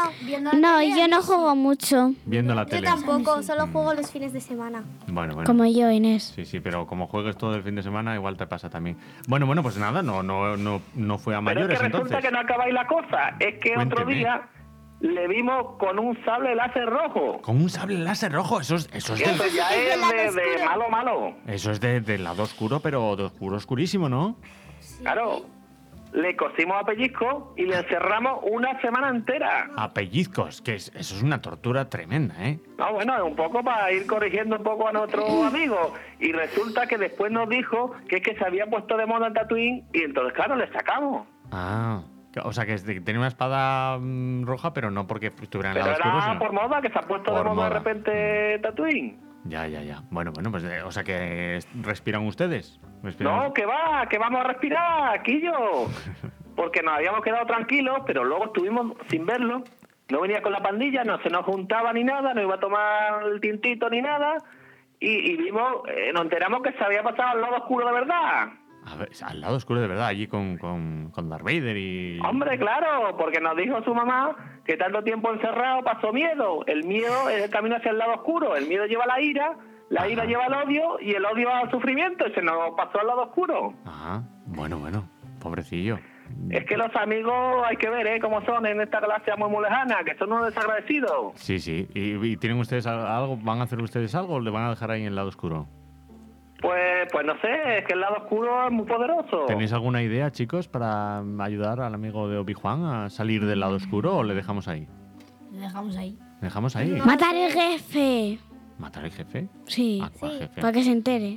yo no juego mucho. Viendo la tele. Yo tampoco, solo juego los fines de semana. Bueno. Como yo, Inés. Sí, pero como juegues todo el fin de semana, igual te pasa también. Bueno, pues nada, no fue a mayores, pero es que resulta entonces. que no acabáis la cosa. Es que otro día le vimos con un sable láser rojo. ¿Con un sable láser rojo? Eso ya es de malo. Eso es del lado oscuro, pero de oscurísimo, ¿no? Sí. Claro. Le cosimos a pellizco y le encerramos una semana entera. A pellizcos, que eso es una tortura tremenda, ¿eh? No, bueno, es un poco para ir corrigiendo un poco a nuestro amigo. Y resulta que después nos dijo que es que se había puesto de moda en Tatooine y entonces, claro, le sacamos. O sea, que tenía una espada roja, pero no porque estuviera en el lado oscuro. Pero era por moda, que se ha puesto de moda de repente Tatooine. Ya. Bueno, pues, o sea, que respiran ustedes. No, que vamos a respirar, Quillo. Porque nos habíamos quedado tranquilos, pero luego estuvimos sin verlo. No venía con la pandilla, no se nos juntaba ni nada, no iba a tomar el tintito ni nada. Y vimos, nos enteramos que se había pasado al lado oscuro de verdad. A ver, al lado oscuro de verdad, allí con Darth Vader y... Hombre, claro, porque nos dijo su mamá que tanto tiempo encerrado pasó miedo. El miedo es el camino hacia el lado oscuro. El miedo lleva la ira lleva el odio y el odio al sufrimiento. Y se nos pasó al lado oscuro. Bueno, pobrecillo. Es que los amigos hay que ver, cómo son en esta galaxia muy lejana, que son unos desagradecidos. Sí. ¿Y tienen ustedes algo? ¿Van a hacer ustedes algo o le van a dejar ahí en el lado oscuro? Pues no sé, es que el lado oscuro es muy poderoso. ¿Tenéis alguna idea, chicos, para ayudar al amigo de Obi-Wan a salir del lado oscuro o le dejamos ahí? Le dejamos ahí. ¿Dejamos ahí? ¡Matar al jefe! ¿Matar al jefe? Sí, jefe? para que se entere.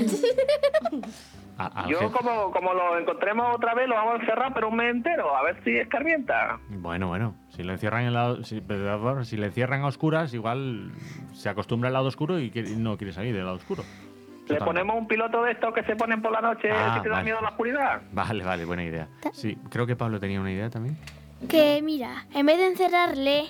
Yo como lo encontremos otra vez lo vamos a encerrar pero un mes entero, a ver si escarmienta. Bueno, si lo encierran si le encierran a oscuras, igual se acostumbra al lado oscuro y no quiere salir del lado oscuro. Le ponemos un piloto de estos que se ponen por la noche si te da miedo a la oscuridad. Vale, buena idea. Sí, creo que Pablo tenía una idea también. Que mira, en vez de encerrarle,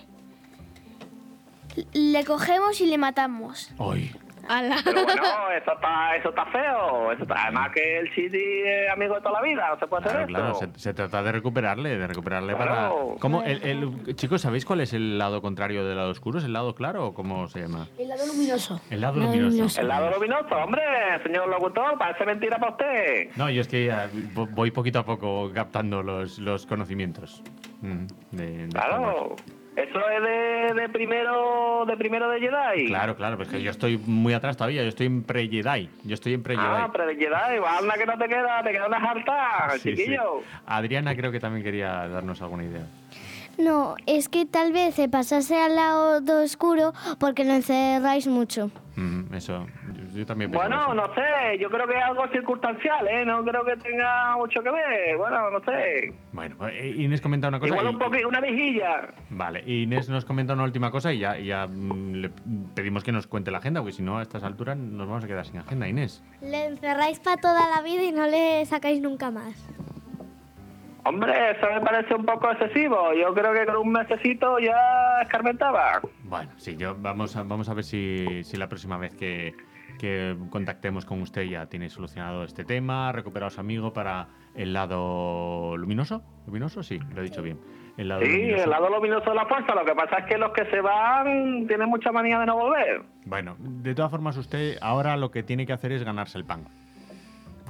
le cogemos y le matamos. ¡Ay! Pero bueno, eso está feo. Además que el Chiti es amigo de toda la vida, no se puede hacer esto. Claro, se trata de recuperarle para... ¿Cómo, chicos, ¿sabéis cuál es el lado contrario del lado oscuro? ¿Es el lado claro o cómo se llama? El lado luminoso. El lado luminoso. El lado luminoso, hombre, señor locutor, parece mentira para usted. No, yo es que ya voy poquito a poco captando los conocimientos. Claro. Eso es de primero de Jedi. Claro, pues que yo estoy muy atrás todavía, yo estoy en pre-Jedi. Pre-Jedi, anda que no te queda una jarta, chiquillo. Sí. Adriana creo que también quería darnos alguna idea. No, es que tal vez se pasase al lado oscuro porque lo encerráis mucho. Eso, yo también pienso Bueno, no sé, yo creo que es algo circunstancial, no creo que tenga mucho que ver, bueno, no sé. Bueno, Inés comenta una cosa. Igual una vigilla. Vale, Inés nos comenta una última cosa y ya le pedimos que nos cuente la agenda, porque si no, a estas alturas nos vamos a quedar sin agenda, Inés. Le encerráis para toda la vida y no le sacáis nunca más. Hombre, eso me parece un poco excesivo. Yo creo que con un mesecito ya escarmentaba. Bueno, sí, vamos a ver si la próxima vez que contactemos con usted ya tiene solucionado este tema, recuperado a su amigo para el lado luminoso. ¿Luminoso? Sí, lo he dicho bien. El lado luminoso. El lado luminoso de la fuerza. Lo que pasa es que los que se van tienen mucha manía de no volver. Bueno, de todas formas usted ahora lo que tiene que hacer es ganarse el pan.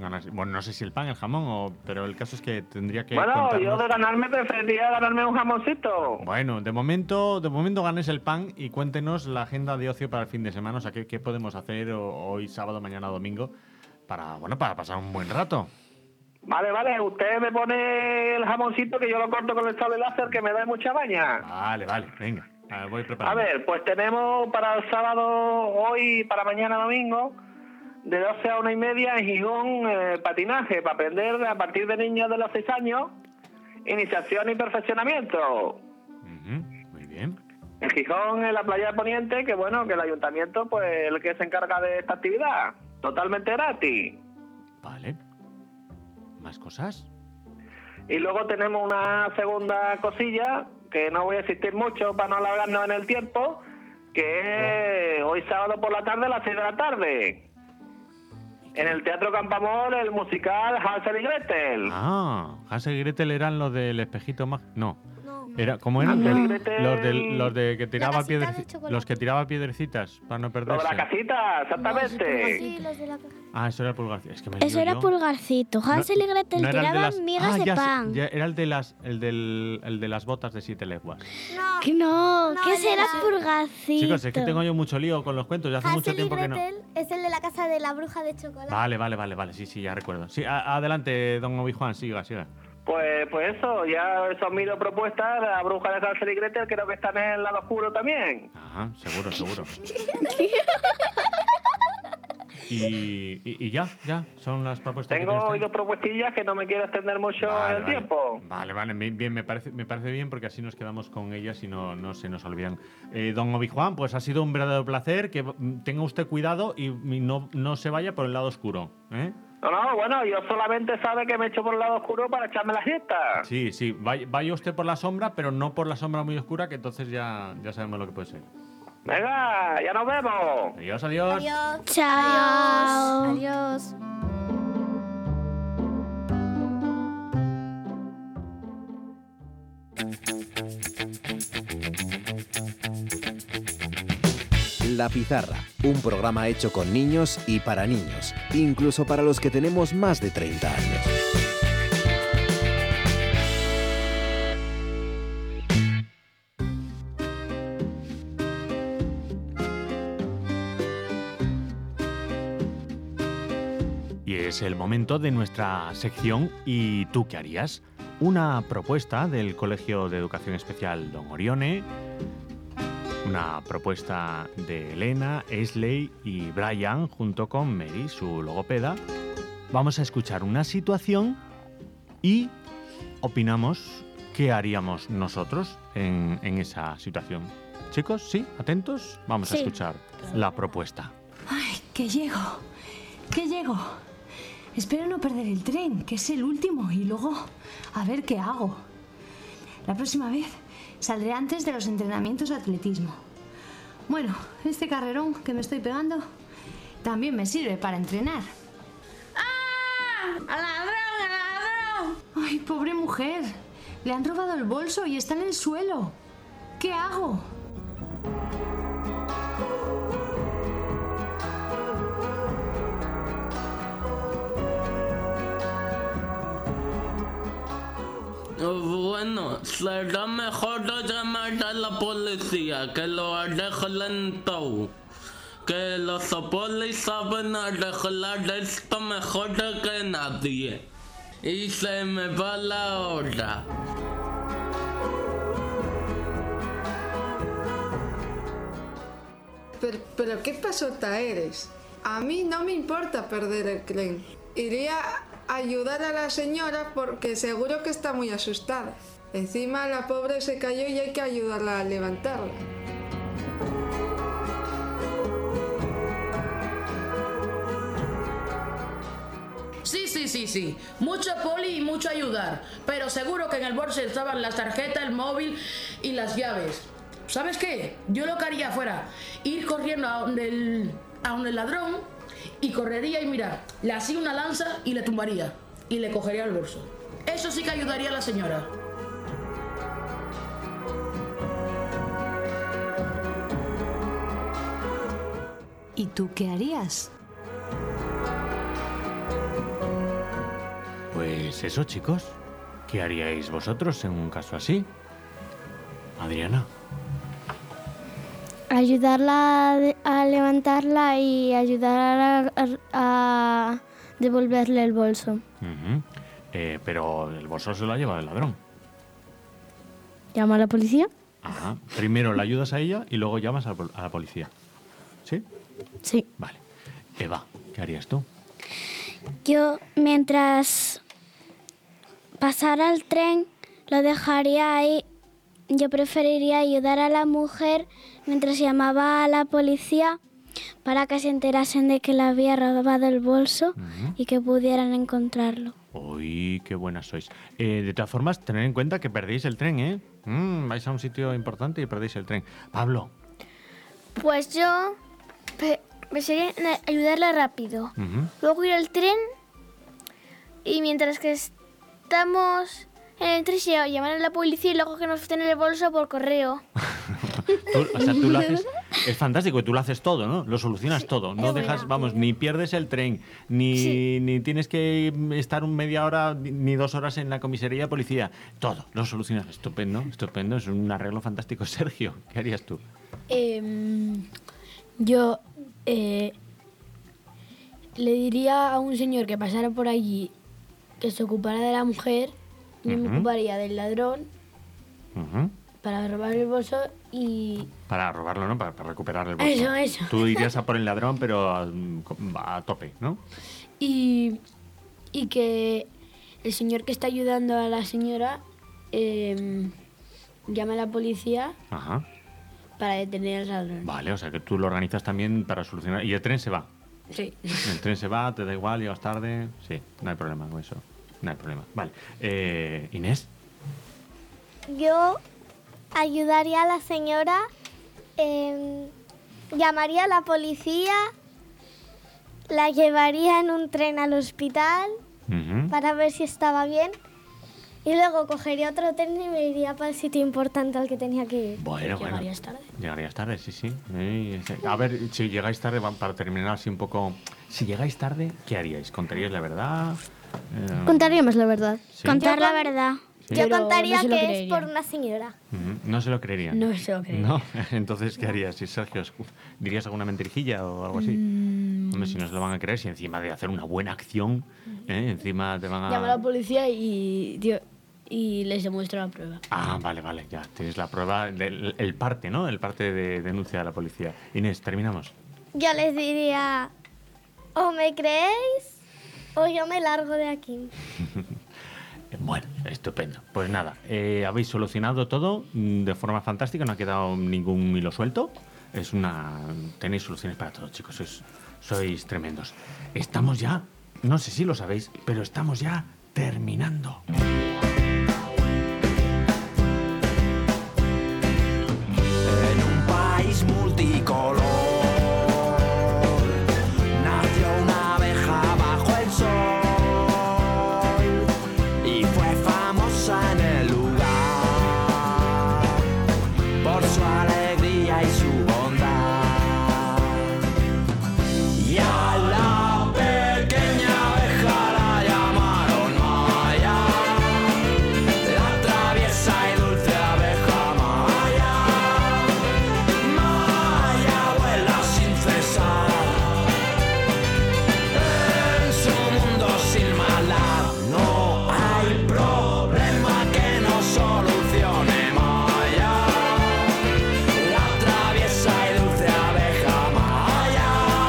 Bueno, no sé si el pan, el jamón, pero el caso es que tendría que Bueno, contarnos... yo de ganarme preferiría ganarme un jamoncito. Bueno, de momento ganes el pan y cuéntenos la agenda de ocio para el fin de semana. O sea, qué podemos hacer hoy sábado, mañana domingo para pasar un buen rato. Vale, usted me pone el jamoncito que yo lo corto con el sable láser que me da mucha baña. Vale, venga, voy preparando. A ver, pues tenemos para el sábado, hoy, para mañana domingo, de 12 a 1:30 en Gijón, patinaje, para aprender a partir de niños de los 6 años, iniciación y perfeccionamiento. Muy bien. En Gijón, en la playa de Poniente, que bueno, que el ayuntamiento, pues, el que se encarga de esta actividad, totalmente gratis. Vale. ¿Más cosas? Y luego tenemos una segunda cosilla, que no voy a insistir mucho para no alargarnos en el tiempo, que es hoy sábado por la tarde a las 6 de la tarde. En el Teatro Campamor, el musical Hansel y Gretel. Ah, Hansel y Gretel eran los del espejito mágico. No. ¿Cómo eran? Hansel y Gretel, los de que tiraba los que tiraba piedrecitas para no perderse. Lo de la casita, exactamente. Sí, los de la... Eso era Pulgarcito. Es que Eso era Pulgarcito. Hansel y Gretel tiraban migas de pan. Era el de las botas de 7 leguas. No, ¿qué será Pulgarcito? Chicos, es que tengo yo mucho lío con los cuentos. Ya hace mucho tiempo que no. Hansel y Gretel es el de la casa de la bruja de chocolate. Vale. Sí, ya recuerdo. Sí, adelante, don Obi-Juan, siga. Pues eso, ya son mis 2 propuestas. La bruja de Hansel y Gretel creo que están en el lado oscuro también. Ajá, seguro. Y ya, son las propuestas. Tengo hoy 2 propuestillas que no me quiero extender mucho en el tiempo. Vale, bien, me parece bien porque así nos quedamos con ellas y no se nos olvidan. Don Obi-Juan, pues ha sido un verdadero placer, que tenga usted cuidado y no se vaya por el lado oscuro, ¿eh? No, bueno, yo solamente sabe que me echo por el lado oscuro para echarme la siesta. Sí, vaya usted por la sombra, pero no por la sombra muy oscura, que entonces ya sabemos lo que puede ser. Venga, ya nos vemos. Adiós. Chao. Adiós. La Pizarra, un programa hecho con niños y para niños, incluso para los que tenemos más de 30 años. Y es el momento de nuestra sección ¿Y tú qué harías? Una propuesta del Colegio de Educación Especial Don Orione, una propuesta de Elena, Esley y Brian junto con Mary, su logopeda. Vamos a escuchar una situación y opinamos qué haríamos nosotros en esa situación. Chicos, ¿sí? ¿Atentos? Vamos a escuchar la propuesta. ¡Ay, que llego! Espero no perder el tren, que es el último, y luego a ver qué hago. La próxima vez saldré antes de los entrenamientos de atletismo. Bueno, este carrerón que me estoy pegando también me sirve para entrenar. ¡Ah! ¡Al ladrón! ¡Ay, pobre mujer! Le han robado el bolso y está en el suelo. ¿Qué hago? Bueno, será mejor llamar a la policía, que lo arreglen todo. Que los polis saben arreglar esto mejor que nadie. Y se me va la hora. Pero qué pasota eres. A mí no me importa perder el tren. Iría a ayudar a la señora porque seguro que está muy asustada. Encima la pobre se cayó y hay que ayudarla a levantarla. Sí. Mucho poli y mucho ayudar. Pero seguro que en el bolso estaban las tarjetas, el móvil y las llaves. ¿Sabes qué? Yo lo que haría fuera ir corriendo a donde el ladrón y correría y mira, le hacía una lanza y le tumbaría y le cogería el bolso. Eso sí que ayudaría a la señora. ¿Y tú qué harías? Pues eso, chicos. ¿Qué haríais vosotros en un caso así? Adriana. Ayudarla a levantarla y ayudar a devolverle el bolso. Uh-huh. Pero el bolso se lo ha llevado el ladrón. ¿Llama a la policía? Ajá. Primero la ayudas a ella y luego llamas a la policía. ¿Sí? Sí. Vale. Eva, ¿qué harías tú? Yo, mientras pasara el tren, lo dejaría ahí. Yo preferiría ayudar a la mujer mientras llamaba a la policía para que se enterasen de que le había robado el bolso y que pudieran encontrarlo. Uy, qué buenas sois. De todas formas, tened en cuenta que perdéis el tren, ¿eh? Vais a un sitio importante y perdéis el tren. Pablo. Pues yo sería ayudarla rápido. Luego ir al tren y mientras que estamos en el tren llamar a la policía y luego que nos den el bolso por correo. Tú lo haces, es fantástico, tú lo haces todo, ¿no? Lo solucionas todo, no dejas, ni pierdes el tren, ni tienes que estar media hora ni 2 horas en la comisaría de policía, todo, lo solucionas, estupendo, es un arreglo fantástico. Sergio, ¿qué harías tú? Yo le diría a un señor que pasara por allí que se ocupara de la mujer, yo me ocuparía del ladrón para robar el bolso y... Para robarlo, ¿no? Para recuperar el bolso. Eso. Tú irías a por el ladrón, pero a tope, ¿no? Y que el señor que está ayudando a la señora llame a la policía para detener al ladrón. Vale, o sea que tú lo organizas también para solucionar... ¿Y el tren se va? Sí. El tren se va, te da igual, llegas tarde... Sí, no hay problema con eso. No hay problema. Vale. Inés. Yo ayudaría a la señora, llamaría a la policía, la llevaría en un tren al hospital para ver si estaba bien y luego cogería otro tren y me iría para el sitio importante al que tenía que ir. Bueno. ¿Llegarías tarde? Llegarías tarde, sí. A ver, si llegáis tarde, para terminar así un poco... Si llegáis tarde, ¿qué haríais? ¿Contaríais la verdad? Contaríamos la verdad. ¿Sí? Contar la verdad. ¿Sí? Yo contaría no se lo que creerían. es por una señora. No se lo creerían. No se lo creerían. ¿No? Entonces, ¿qué harías? Si Sergio, ¿dirías alguna mentirijilla o algo así? Hombre, si no se lo van a creer, si encima de hacer una buena acción, encima te van a... Llama a la policía y les demuestro la prueba. Ah, vale, ya. Tienes la prueba, el parte, ¿no? El parte de denuncia a la policía. Inés, ¿terminamos? Yo les diría, o me creéis o yo me largo de aquí. Bueno, estupendo. Pues nada, habéis solucionado todo de forma fantástica, no ha quedado ningún hilo suelto. Tenéis soluciones para todo, chicos, sois tremendos. Estamos ya, no sé si lo sabéis, pero estamos ya terminando. En un país multicolor nació una abeja bajo el sol y fue famosa en el lugar por su alegría y su bondad. Y a la pequeña abeja la llamaron Maya, la traviesa y dulce abeja Maya. Maya vuela sin cesar en su mundo sin maldad. No hay problema que no solucione Maya, la traviesa y dulce abeja Maya.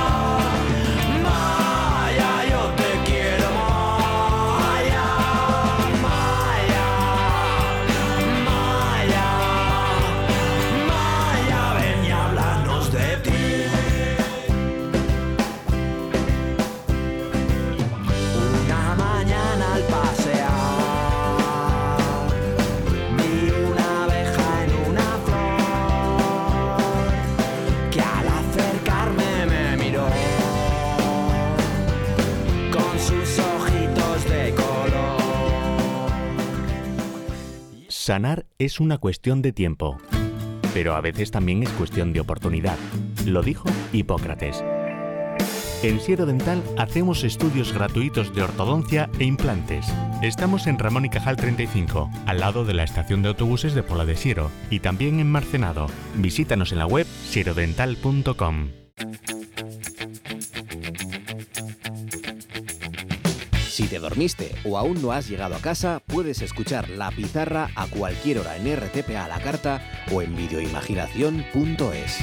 Maya, yo te quiero Maya, Maya, Maya, Maya, ven y háblanos de ti. Una mañana al pasear vi una abeja en una flor que al acercarme me miró con sus ojitos de color. Sanar es una cuestión de tiempo, pero a veces también es cuestión de oportunidad. Lo dijo Hipócrates. En Siero Dental hacemos estudios gratuitos de ortodoncia e implantes. Estamos en Ramón y Cajal 35, al lado de la estación de autobuses de Pola de Siero, y también en Marcenado. Visítanos en la web sierodental.com. Si te dormiste o aún no has llegado a casa, puedes escuchar La Pizarra a cualquier hora en RTPA a la carta o en videoimaginación.es.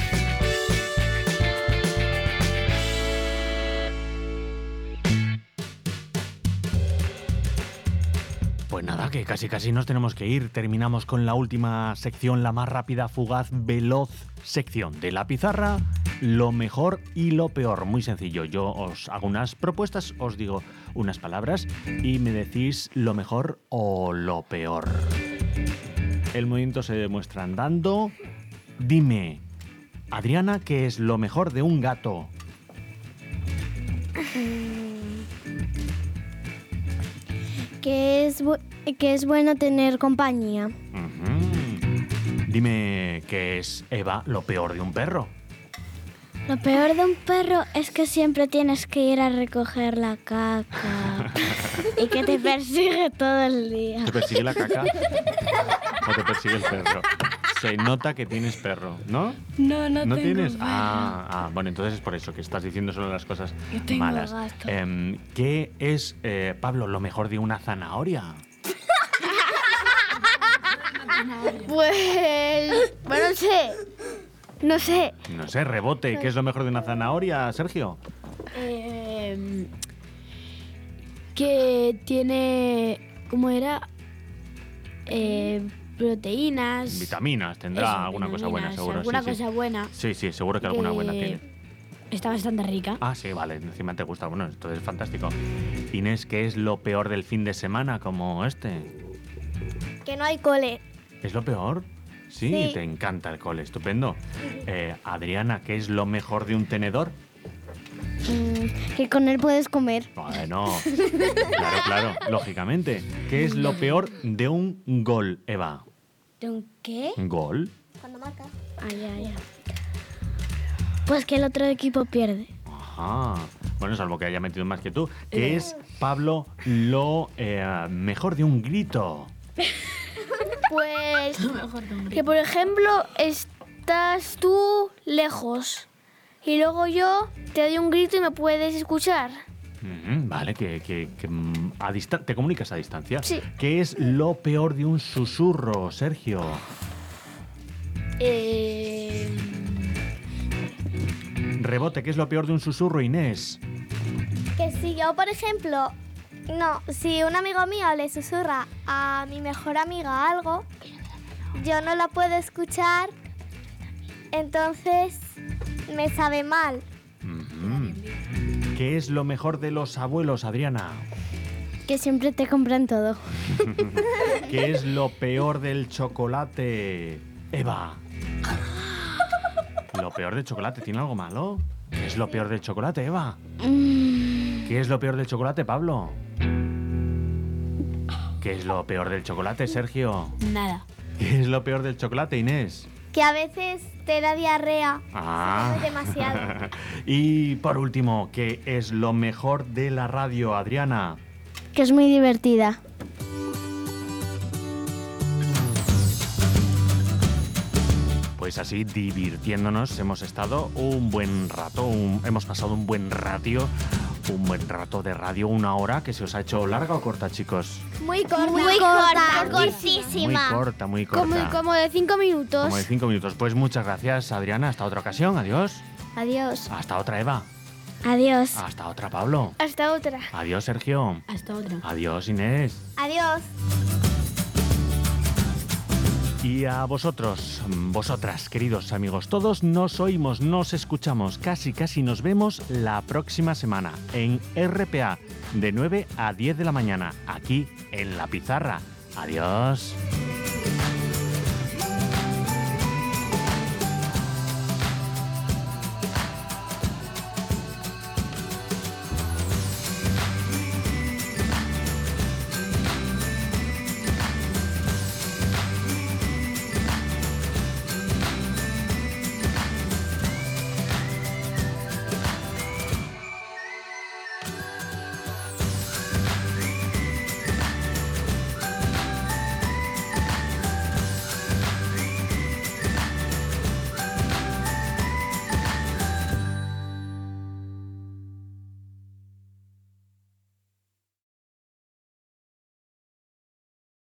Pues nada, que casi nos tenemos que ir. Terminamos con la última sección, la más rápida, fugaz, veloz sección de La Pizarra, lo mejor y lo peor. Muy sencillo, yo os hago unas propuestas, os digo unas palabras y me decís lo mejor o lo peor. El movimiento se demuestra andando. Dime, Adriana, ¿qué es lo mejor de un gato? Que es bueno tener compañía. Dime, ¿qué es, Eva, lo peor de un perro? Lo peor de un perro es que siempre tienes que ir a recoger la caca y que te persigue todo el día. ¿Te persigue la caca o te persigue el perro? Se nota que tienes perro, ¿no? No tengo tienes? perro. Bueno, entonces es por eso que estás diciendo solo las cosas Yo tengo malas. gato. ¿Qué es, Pablo, lo mejor de una zanahoria? Pues... bueno, no sé. No sé, rebote. ¿Qué es lo mejor de una zanahoria, Sergio? Que tiene... ¿Cómo era? Proteínas. Vitaminas, tendrá Eso, alguna cosa buena, vitaminas, seguro. alguna sí, cosa buena. Sí, seguro que alguna buena tiene. Está bastante rica. Ah, sí, vale, encima te gusta. Bueno, esto es fantástico. Inés, ¿qué es lo peor del fin de semana como este? Que no hay cole. ¿Es lo peor? Sí, te encanta el cole, estupendo. Adriana, ¿qué es lo mejor de un tenedor? Que con él puedes comer. Bueno, claro, lógicamente. ¿Qué es lo peor de un gol, Eva? ¿De un qué? ¿Gol? Cuando marca. Ya. Pues que el otro equipo pierde. Ajá. Bueno, salvo que haya metido más que tú. ¿Qué es, Pablo, lo mejor de un grito? Pues que, por ejemplo, estás tú lejos y luego yo te doy un grito y me puedes escuchar. Vale, que te comunicas a distancia. Sí. ¿Qué es lo peor de un susurro, Sergio? Rebote, ¿qué es lo peor de un susurro, Inés? Que si yo, por ejemplo, si un amigo mío le susurra a mi mejor amiga algo, yo no la puedo escuchar, entonces me sabe mal. ¿Qué es lo mejor de los abuelos, Adriana? Que siempre te compran todo. ¿Qué es lo peor del chocolate, Eva? ¿Lo peor del chocolate tiene algo malo? ¿Qué es lo peor del chocolate, Eva? ¿Qué es lo peor del chocolate, Pablo? ¿Qué es lo peor del chocolate, Sergio? Nada. ¿Qué es lo peor del chocolate, Inés? Que a veces te da diarrea. Ah. Demasiado. Y por último, ¿qué es lo mejor de la radio, Adriana? Que es muy divertida. Pues así, divirtiéndonos, hemos estado un buen rato, hemos pasado un buen rato de radio, 1 hora, que se os ha hecho larga o corta, chicos. Muy corta. Cortísima. Muy corta. Como de 5 minutos. Como de 5 minutos. Pues muchas gracias, Adriana. Hasta otra ocasión. Adiós. Adiós. Hasta otra, Eva. Adiós. Hasta otra, Pablo. Hasta otra. Adiós, Sergio. Hasta otra. Adiós, Inés. Adiós. Y a vosotros, vosotras, queridos amigos, todos nos oímos, nos escuchamos, casi nos vemos la próxima semana en RPA de 9 a 10 de la mañana, aquí en La Pizarra. Adiós.